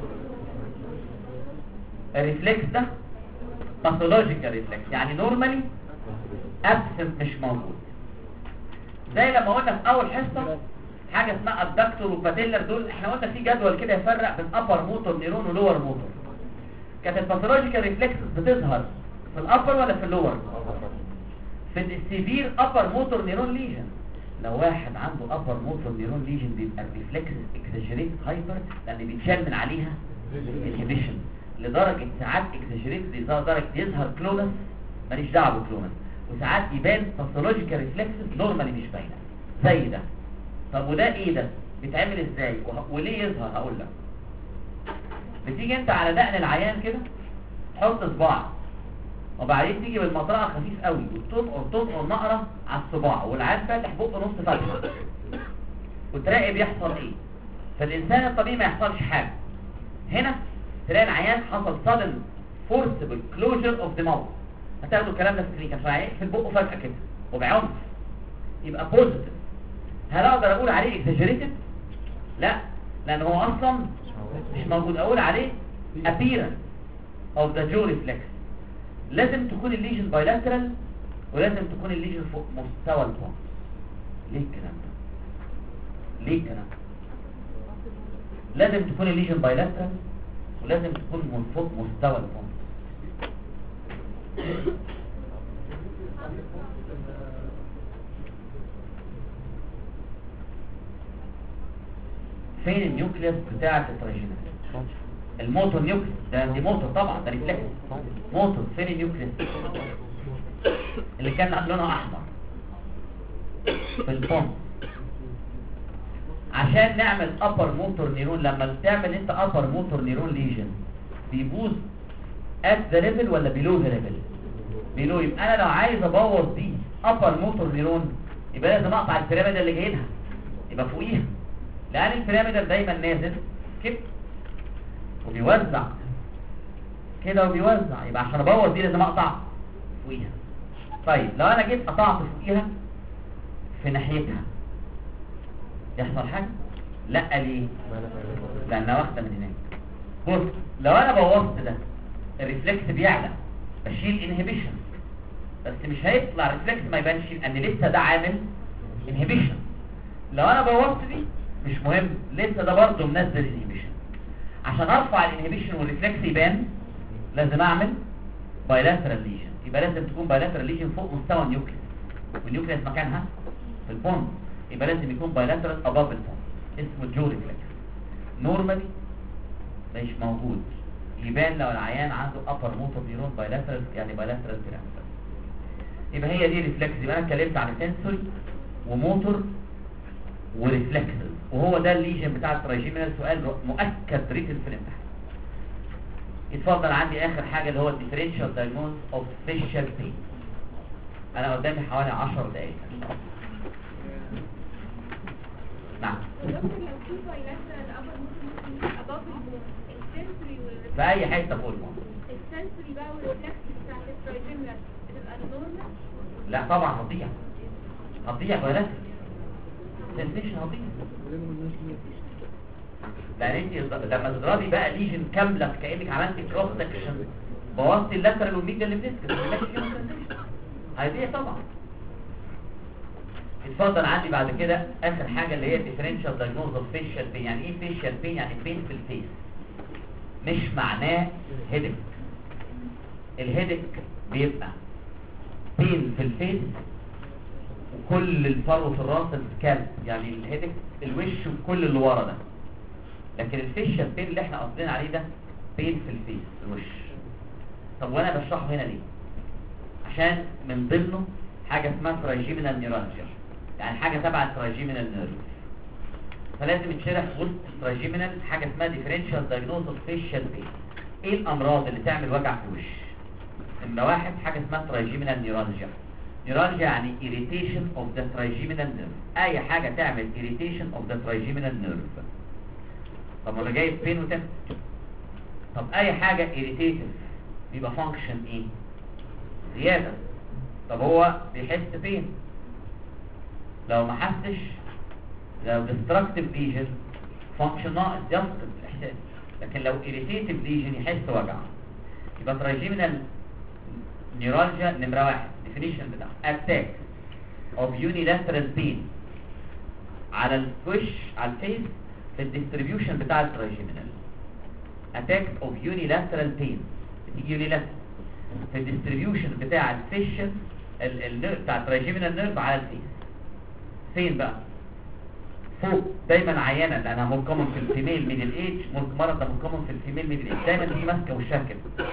الريفلكس ده pathological reflex، يعني normally absent مش موجود. زي لما قلنا في اول حصه حاجه اسمها abductor وباتيلر. دول احنا قلنا في جدول كده يفرق بين upper motor neuron ولور موتور. كانت الباثولوجيكال ريفلكس بتظهر في الابر ولا في اللور؟ في السيفير ابر موتور نيرون ليجن. لو واحد عنده ابر موتور نيرون ليجن بيبقى الريفلكس اكزاجريت هايبر لان بيتشال من عليها انهبيشن لدرجه ساعات اكزاجريت لدرجه يظهر كلونس ماليش دعوه بكلونس، وساعات يبان باثولوجيكال ريفلكس نورمالي مش باينه زي ده. طب وده ايه ده؟ بيتعمل ازاي وليه يظهر؟ هقول لك. بتيجي انت على دقن العيان كده تحط صباع وبعدين تيجي بالمطرقه خفيف قوي وتنقر تنقر نقره على الصباع والعيان فاتح بقه نص فتحه وتراقب يحصل ايه. فالانسان الطبيعي ما يحصلش حاجه. هنا تلاقي العيان حصل sudden forcible closure of the mouth. هتاخدوا الكلام ده في الكلينيك عشان يقفل بقه فجاه كده وبعنف يبقى بوزيتيف. هل اقدر اقول عليه exaggerated؟ لا، لان هو اصلا مش موجود. اقول عليه appearance of the jaw reflex. لازم تكون الليجن بايلاترال ولازم تكون الليجن فوق مستوى البون. ليه الكلام ده؟ ليه الكلام ده؟ لازم تكون الليجن بايلاترال ولازم تكون من فوق مستوى البون. فين النيوكليس بتاعة التراجينال؟ الموتور نيوكليس ده، دي موتور طبعا، ده ريفلكس موتور. فين النيوكليس اللي كان لونها احمر؟ في البون. عشان نعمل ابر موتور نيرون، لما تعمل انت ابر موتور نيرون ليجن بيبوظ at the level ولا below the level؟ below. يبقى انا لو عايز ابوظ دي ابر موتور نيرون يبقى لازم اقطع البيراميد اللي جاي لها، يبقى فوقيها، لان البيراميد دايما نازل كده وبيوزع كده وبيوزع، يبقى عشان ابوظ دي لازم اقطع فوقيها. طيب لو انا جيت قطعت فوقيها في ناحيتها يحصل حاجه؟ لا. ليه؟ لانها واخده من هناك. بص، لو انا بوظت ده الريفلكس بيعلى، بشيل انهبيشن، بس مش هيطلع ريفلكس ما يبانش لان لسه ده عامل انهبيشن. لو انا بوظت دي مش مهم، لسه ده برضه منزل انهبيشن. عشان ارفع الانهبيشن والريفلكس يبان لازم اعمل بايلاترال ليجن. يبقى لازم تكون بايلاترال ليجن فوق مستوى النيوكليس، والنيوكليس مكانها في البون، يبقى لازم يكون بايلاترال اباف البون، اسمه جو ريفلكس. نورمالي مش موجود، يبان لو العيان عنده ابر موتور نيرون بايلاترال، يعني بايلاترال بيراميدال. يبقى هي دي ريفلكس. يبقى انا اتكلمت عن سنسوري وموتور وريفلكسز، وهو ده الليجن بتاع التراجيمينال. سؤال مؤكد ريتن في الامتحان. اتفضل. عندي اخر حاجه اللي هو الديفرنشال دايجنوز اوف فيشال بين. انا قدامي حوالي عشر دقائق. نعم. في اي حته فوق الموضوع. السنسوري بقى والريفلكس بتاعت التراجيمينال بتبقى نورمال؟ لا طبعا هتضيع، هتضيع بلاش سنسيشن، هتضيع. لان انت لما تضربي بقى ليجن كامله كانك عملتي كروس سكشن، بوظتي اللاترال والميديال اللي بتسكت، ما بقاش فيهم سنسيشن، هيضيع طبعا. اتفضل. عندي بعد كده اخر حاجه اللي هي ديفرنشال دايجنوز اوف فيشال بين. يعني ايه فيشال بين؟ يعني بين في الفيس، مش معناه هيدك. الهيدك بيبقى بين في الفيس وكل الفروه في الراس السكالب، يعني الهيدك الوش وكل اللي ورا ده. لكن الفيشال بين اللي احنا قصدين عليه ده بين في الفيس الوش. طب وانا بشرحه هنا ليه؟ عشان من ضمنه حاجه اسمها تراجيمينال نيرالجيا، يعني حاجه تبع التراجيمينال نيرف، فلازم يتشرح وسط التراجيمينال حاجه اسمها ديفرنشال دايجنوز اوف فيشال بين. ايه الامراض اللي تعمل وجع في الوش؟ نمره واحد حاجه اسمها تراجيمينال نيرالجيا. نيرالجيا يعني irritation of the trigeminal nerve، اي حاجه تعمل irritation of the trigeminal nerve. طب انا جايب بين وتم. طب اي حاجه irritative بيبقى فانكشن ايه؟ زياده. طب هو بيحس بين، لو ما حسش لو destructive lesion فانكشن ناقص يفقد الاحساس، لكن لو irritative lesion يحس وجع. يبقى trigeminal نيرالجيا نمره واحد definition بتاعها attack of unilateral pain على الوش على الفيس في الديستريبيوشن بتاع التراجيمينال. attack of unilateral pain بتيجي unilateral في الديستريبيوشن بتاع الفيشن النيرف بتاع التراجيمينال نيرف على الفيس. فين بقى؟ فوق دايما عيانه، لانها موركومن في الفيميل ميدل ايج، مرض ده موركومن في الفيميل ميدل ايج، دايما تيجي ماسكه وشها كده.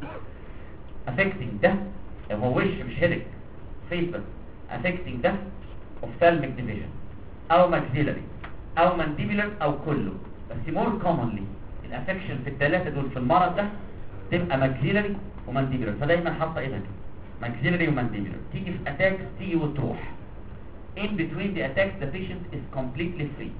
affecting ده هو وش مش هيدك فيس بس، affecting ده ophthalmic division او maxillary او mandibular او كله، بس مور كومنلي الافكشن في الثلاثه دول في المرض ده تبقى maxillary ومانديبولار. فدايما حاطه ايدها كده maxillary ومانديبولار. تيجي في اتاكس تيجي وتروح. in between the attacks the patient is completely free.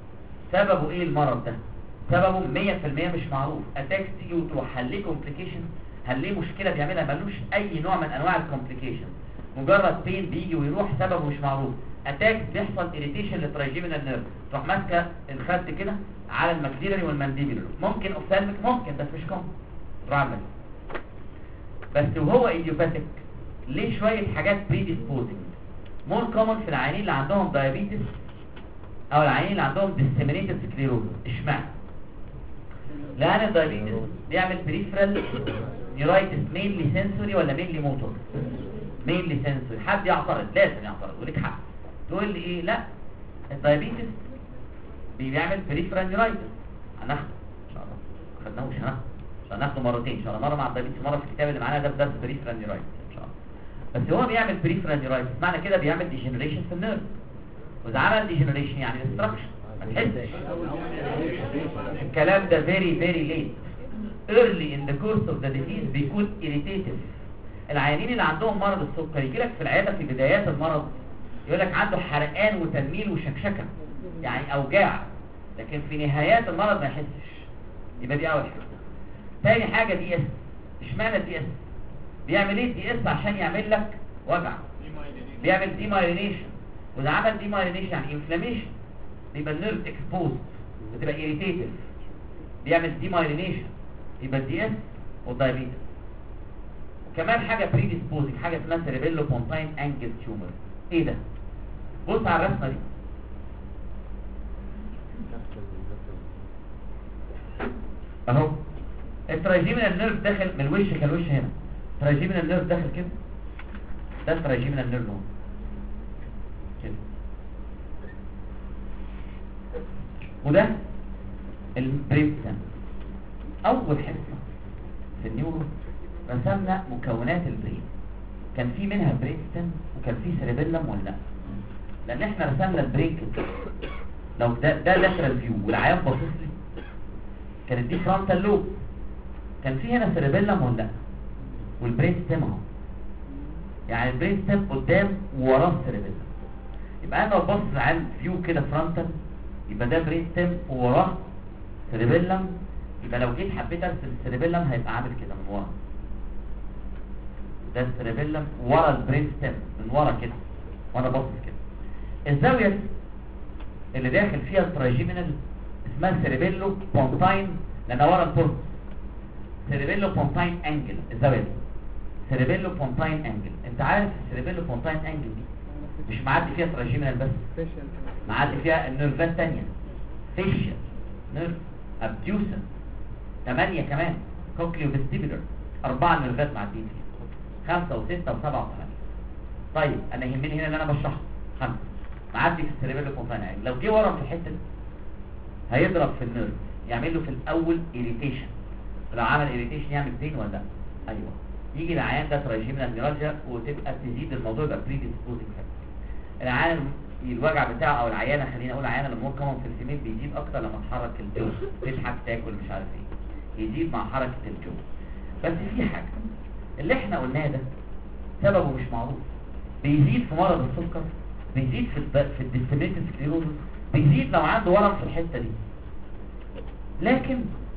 سببه ايه المرض ده؟ سببه مية في المية مش معروف. اتاكس تيجي وتروح، هل ليه كومبليكيشن؟ هل ليه مشكله بيعملها؟ ملوش اي نوع من انواع الكومبليكيشن، مجرد بين بيجي ويروح سببه مش معروف. اتاكس بيحصل اريتيشن للتراجيمينال نيرف، تروح ماسكه الخد كده على الماكسيلري والمانديبولار، ممكن اوفثالميك ممكن بس مش كومن رعمل. بس وهو ايديوباثيك ليه شويه حاجات بريديسبوزنج مور كومن في العيانين اللي عندهم دايابيتس او العيانين اللي عندهم ديسيمينيتد سكليروز. اشمعنى؟ لان الدايابيتس بيعمل بريفرال نيورايتس مينلي سنسوري ولا مينلي موتور؟ مينلي سنسوري. حد يعترض؟ لازم يعترض وليك حق تقول لي ايه؟ لا الدايابيتس بيعمل بريفرال نيورايتس. هناخده ان شاء الله، ما خدناهوش، هناخده عشان ناخده مرتين ان شاء الله، مره مع الدايابيتس مره في الكتاب اللي معانا ده بدرس بريفرال نيورايتس ان شاء الله. بس هو بيعمل بريفرال نيورايتس معنى كده بيعمل ديجنريشن في النيرف، واذا عمل ديجنريشن يعني ديستراكشن ما تحسش. الكلام ده very very late early in the course of the disease بيكون irritative. العيانين اللي عندهم مرض السكر يجي لك في العياده في بدايات المرض يقول لك عنده حرقان وتنميل وشكشكه يعني اوجاع، لكن في نهايات المرض ما يحسش. يبقى دي اول حاجه. تاني حاجه دي اس. اشمعنى دي اس؟ بيعمل ايه دي اس؟ عشان يعمل لك وجع، بيعمل ديمايلينيشن، واذا عمل ديمايلينيشن يعني انفلاميشن يبقى النيرف اكسبوز بتبقى irritative، بيعمل ديمايلينيشن يبقى دي اس والدايابيتس. وكمان حاجه بريديسبوزنج حاجه اسمها سيريبيلو بونتاين انجل تيومر. ايه ده؟ بص على الرسمه دي اهو. الترايجيمينال نيرف داخل من الوش، كان الوش هنا الترايجيمينال نيرف داخل كده، ده الترايجيمينال نيرف اهو كده، وده البريمستم. اول حصه في النيورو رسمنا مكونات البرين، كان في منها بريمستم وكان في سيريبيلم ولا لا؟ لان احنا رسمنا البرين كده، لو ده ده لاترال فيو والعيان باصص لي كانت دي فرونتال لوب، كان في هنا سيريبيلم ولا لا؟ والبريمستم اهو، يعني البريمستم قدام ووراه السيريبيلم. يبقى انا لو بص على الفيو كده فرونتال يبقى ده بريمستم ووراه سيريبيلم، يبقى لو جيت حبيت ارسم السيريبيلم هيبقى عامل كده من ورا، ده السيريبيلم ورا البريمستم من ورا كده وانا باصص كده. الزاويه اللي داخل فيها الترايجيمينال اسمها سيريبيلو بونتاين لان ورا البورت، سيريبيلو بونتاين انجل. الزاويه دي سيريبيلو بونتاين انجل. انت عارف السيريبيلو بونتاين انجل دي مش معدي فيها ترايجيمينال بس، معدي فيها النيرفات تانية، فيشيال نيرف، ابديوسن، ثمانية كمان، كوكليو فيستيبولر، أربعة نيرفات معدين فيها، خمسة وستة وسبعة وثمانية. طيب أنا يهمني هنا اللي أنا بشرحه خمسة معدي في السيريبيلو بونتاين انجل. لو جه ورا في الحتة دي هيضرب في النيرف، يعمل له في الأول إيريتيشن. لو عمل إيريتيشن يعمل بين ولا لا؟ أيوه. يجي العيان ده ترايجيمينال نيرالجيا وتبقى تزيد الموضوع يبقى بريديسبوزنج فاكتور. العيان الوجع بتاعه او العيانه، خلينا اقول عيانه لما هو كمان في الفيميل بيزيد اكتر لما تحرك الجو، تضحك تاكل مش عارف ايه، يزيد مع حركه الجو. بس في حاجه اللي احنا قلناه ده سببه مش معروف، بيزيد في مرض السكر، بيزيد في الد... في الديسيمينيتد سكليروز، بيزيد لو عنده ورم في الحته دي. لكن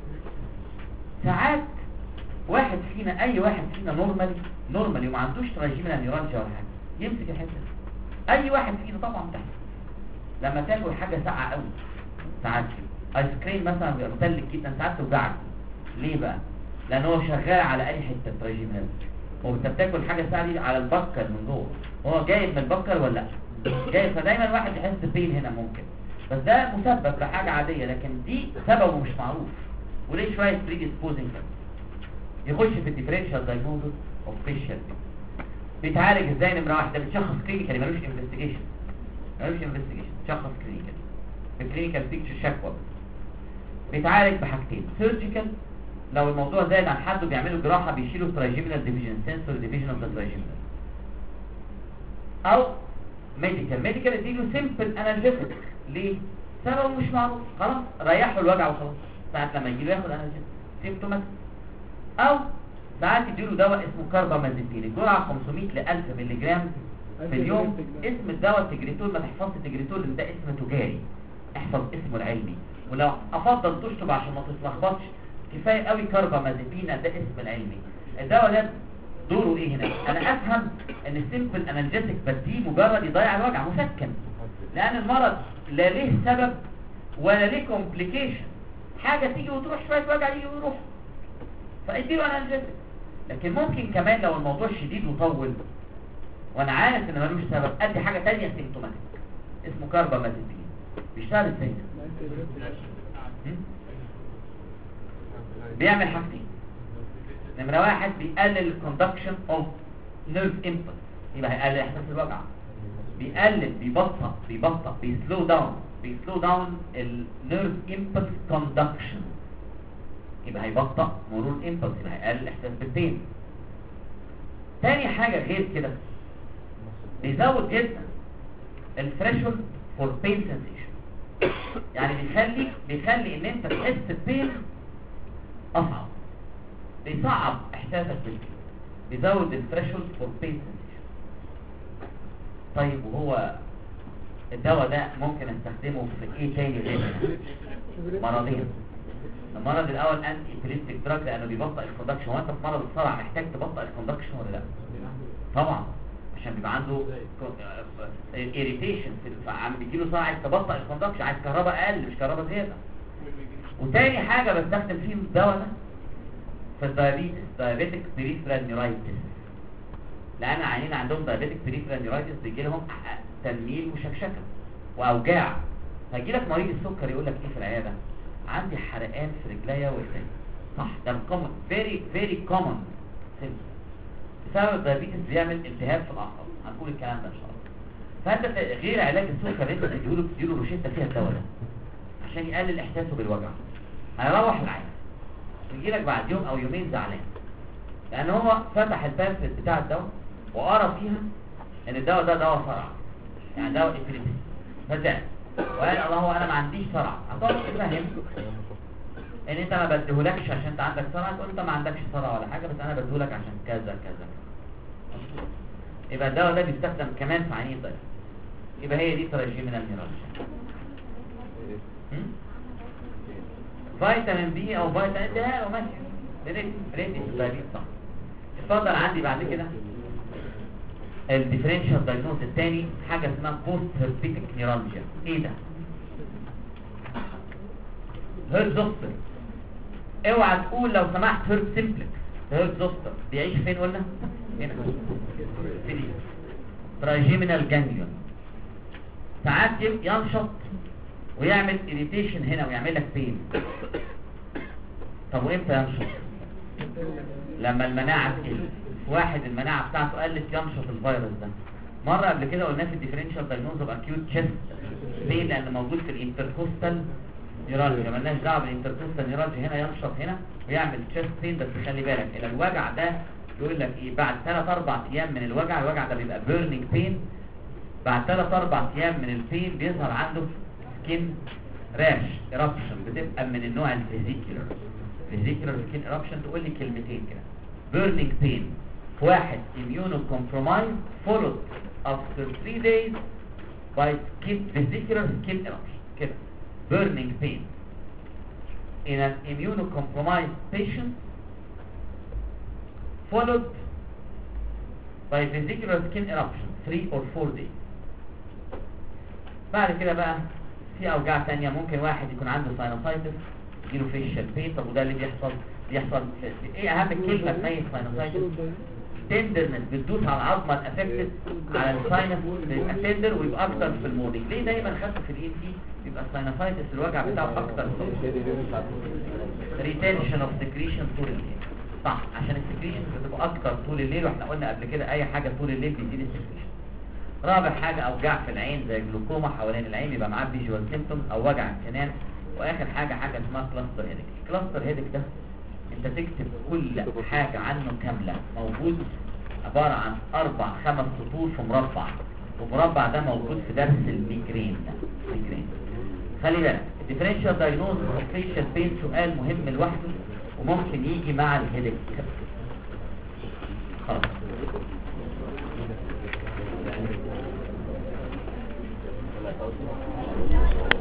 ساعات واحد فينا، اي واحد فينا نورمالي نورمالي وما عندوش ترايجيمينال نيورالجيا ولا حاجه يمسك الحته دي. اي واحد فينا طبعا تحت لما تاكل حاجه ساقعه قوي، ساعات ايس كريم مثلا بيبقى متلج جدا، ساعات توجعك. ليه بقى؟ لان هو شغال على اي حته ترايجيمينال، وانت بتاكل حاجه ساقعه دي على البكر من جوه، هو جايب من البكر ولا لا؟ جايب، فدايما واحد يحس بين هنا ممكن، بس ده مسبب لحاجه عاديه، لكن دي سببه مش معروف وليه شويه بريديسبوزنج يخش في الديفرنشال دايجنوستس اوف فيشيال. بيتعالج ازاي؟ نمره واحده بتشخص كلينيكالي، ملوش انفستيجيشن، ملوش انفستيجيشن، تشخص كلينيكالي الكلينيكال بيكتشر شكوى. بيتعالج بحاجتين، سيرجيكال لو الموضوع زايد عن حده بيعملوا جراحه، بيشيلوا ترايجيمينال ديفيجن، سنسور ديفيجن اوف ذا ترايجيمينال. او ميديكال، ميديكال اديله سيمبل انالجيسيك. ليه؟ سببه مش معروف، خلاص ريحوا الوجع وخلاص، ساعه لما يجي له ياخد انالجيسيك سيمبتوماتيك. او ساعات يديله دواء اسمه كاربامازيبين، الجرعه خمسمية ل ألف مللي جرام في اليوم. اسم الدواء تجريتول، ما تحفظش تجريتول لان ده اسم تجاري، احفظ اسمه العلمي، ولو افضل تشطب عشان ما تتلخبطش كفايه قوي كاربامازيبين ده اسم العلمي. الدواء ده دوره ايه هنا؟ انا افهم ان السيمبل انالجيسيك بديه مجرد يضيع الوجع، مسكن، لان المرض لا ليه سبب ولا ليه كومبليكيشن، حاجه تيجي وتروح، شويه وجع يجي ويروح، فاديله انالجيسيك. لكن ممكن كمان لو الموضوع شديد وطول وانا عارف ان ملوش سبب، ادي حاجه ثانيه سيمتوماتيك اسمه كاربامازيبين. بيشتغل ازاي ده؟ هم؟ بيعمل حاجتين. نمره واحد بيقلل الكوندكشن اوف نيرف امبلس، يبقى هيقلل احساس الوجع. بيقلل بيبطئ بيبطئ بيسلو داون بيسلو داون النيرف امبلس كوندكشن، يبقى هيبطئ مرور الامبلس، يبقى هيقلل الاحساس بالبين. تاني حاجه غير كده بيزود جدا الثريشولد فور بين سنسيشن، يعني بيخلي بيخلي ان انت تحس ببين اصعب، بيصعب احساسك بالبين، بيزود الثريشولد فور بين سنسيشن. طيب وهو الدواء ده ممكن استخدمه في ايه تاني غير مرضين؟ المرض الاول انتي ابيليبتيك دراج لانه بيبطئ الكوندكشن. هو انت في مرض الصرع محتاج تبطئ الكوندكشن ولا لا؟ طبعا، عشان بيبقى عنده irritation فعم بيجيله صرع، عايز تبطئ الكوندكشن، عايز كهرباء اقل مش كهرباء زياده. وتاني حاجه بستخدم فيه الدواء ده في الدايابيتس، دايابيتك بريفرال نيورايتس، لان العيانين عندهم دايابيتك بريفرال نيورايتس بيجي لهم تنميل وشكشكه واوجاع. فيجي لك مريض السكر يقول لك ايه في العياده؟ عندي حرقان في رجليا ورجليا. صح، ده الكومن فيري فيري كومن بسبب الدايابيتس، بيعمل التهاب في الاعصاب. هنقول الكلام ده ان شاء الله. فانت غير علاج السكر انت تديله تديله روشته فيها الدواء ده عشان يقلل احساسه بالوجع. هيروح العيان يجي لك بعد يوم او يومين زعلان، لان هو فتح البامفلت بتاع الدواء وقرا فيها ان الدواء ده دواء صرع، يعني دواء ابيليبسي، فزعل وقال الله انا ما عنديش صرع. هتقعد تفهم ان انت ما بديهولكش عشان انت عندك صرع، تقول انت ما عندكش صرع ولا حاجه، بس انا بديهولك عشان كذا كذا. يبقى الدواء ده بيستخدم كمان في عينين الضيق. يبقى هي دي تراجيمينال نيرالجيا. فيتامين بي او فيتامين ده وماشي بريد بريد الدايابيتس. صح. اتفضل. عندي بعد كده الديفرنشال دايجنوز الثاني حاجه اسمها بوست هيربيتيك نيرالجيا. ايه ده؟ هيرزوستر. اوعى تقول لو سمحت هيرب سيمبلكس. هيرزوستر بيعيش فين قلنا؟ هنا في دي تراجيمينال جانجليون. ساعات ينشط ويعمل اريتيشن هنا ويعمل لك بين. طب وامتى ينشط؟ لما المناعه تقل. واحد المناعه بتاعته قلت ينشط الفيروس ده. مره قبل كده قلنا في الديفرنشال دايجنوز اوف اكيوت تشيست بين، لان موجود في الانتركوستال نيرالجيا. مالناش دعوه بالانتركوستال نيرالجيا، هنا ينشط هنا ويعمل تشيست بين. بس خلي بالك الى الوجع ده يقول لك ايه؟ بعد ثلاث اربع ايام من الوجع، الوجع ده بيبقى بيرنينج بين. بعد ثلاث اربع ايام من البين بيظهر عنده سكين راش ايرابشن، بتبقى من النوع الفيزيكولار فيزيكولار سكين ايرابشن. تقول لي كلمتين كده: بيرنينج بين في واحد immuno compromised followed after three days by skin vesicular skin eruption. كده burning pain in an immunocompromised patient followed by vesicular skin eruption three or four days. بعد كده بقى في اوجاع تانية. ممكن واحد يكون عنده ساينوسايتس يجيله فيشل بين. طب وده اللي بيحصل بيحصل ايه؟ اهم كلمه تميز ساينوسايتس: تندرنس، بتدوس على العظمه الافكتد على الساينس بيبقى تندر ويبقى اكتر في المورنينج. ليه دايما خدت في الان تي بيبقى الساينوسايتس الوجع بتاعه اكتر؟ ريتنشن اوف سكريشن طول الليل. صح، عشان السكريشن بتبقى اكتر طول الليل، واحنا قلنا قبل كده اي حاجه طول الليل بيزيد السكريشن. رابع حاجه اوجاع في العين زي جلوكوما حوالين العين، يبقى معاه فيجوال سيمبتومز او وجع السنان. واخر حاجه حاجه اسمها كلاستر هيدك. الكلاستر هيدك ده انت تكتب كل حاجة عنه كاملة، موجود عبارة عن اربع خمس سطور في مربع، ومربع ده موجود في درس الميجرين. ميجرين خلي بالك. الديفرنشال دايجنوز اوف فيشل بين سؤال مهم لوحده وممكن يجي مع الهيدك. خلاص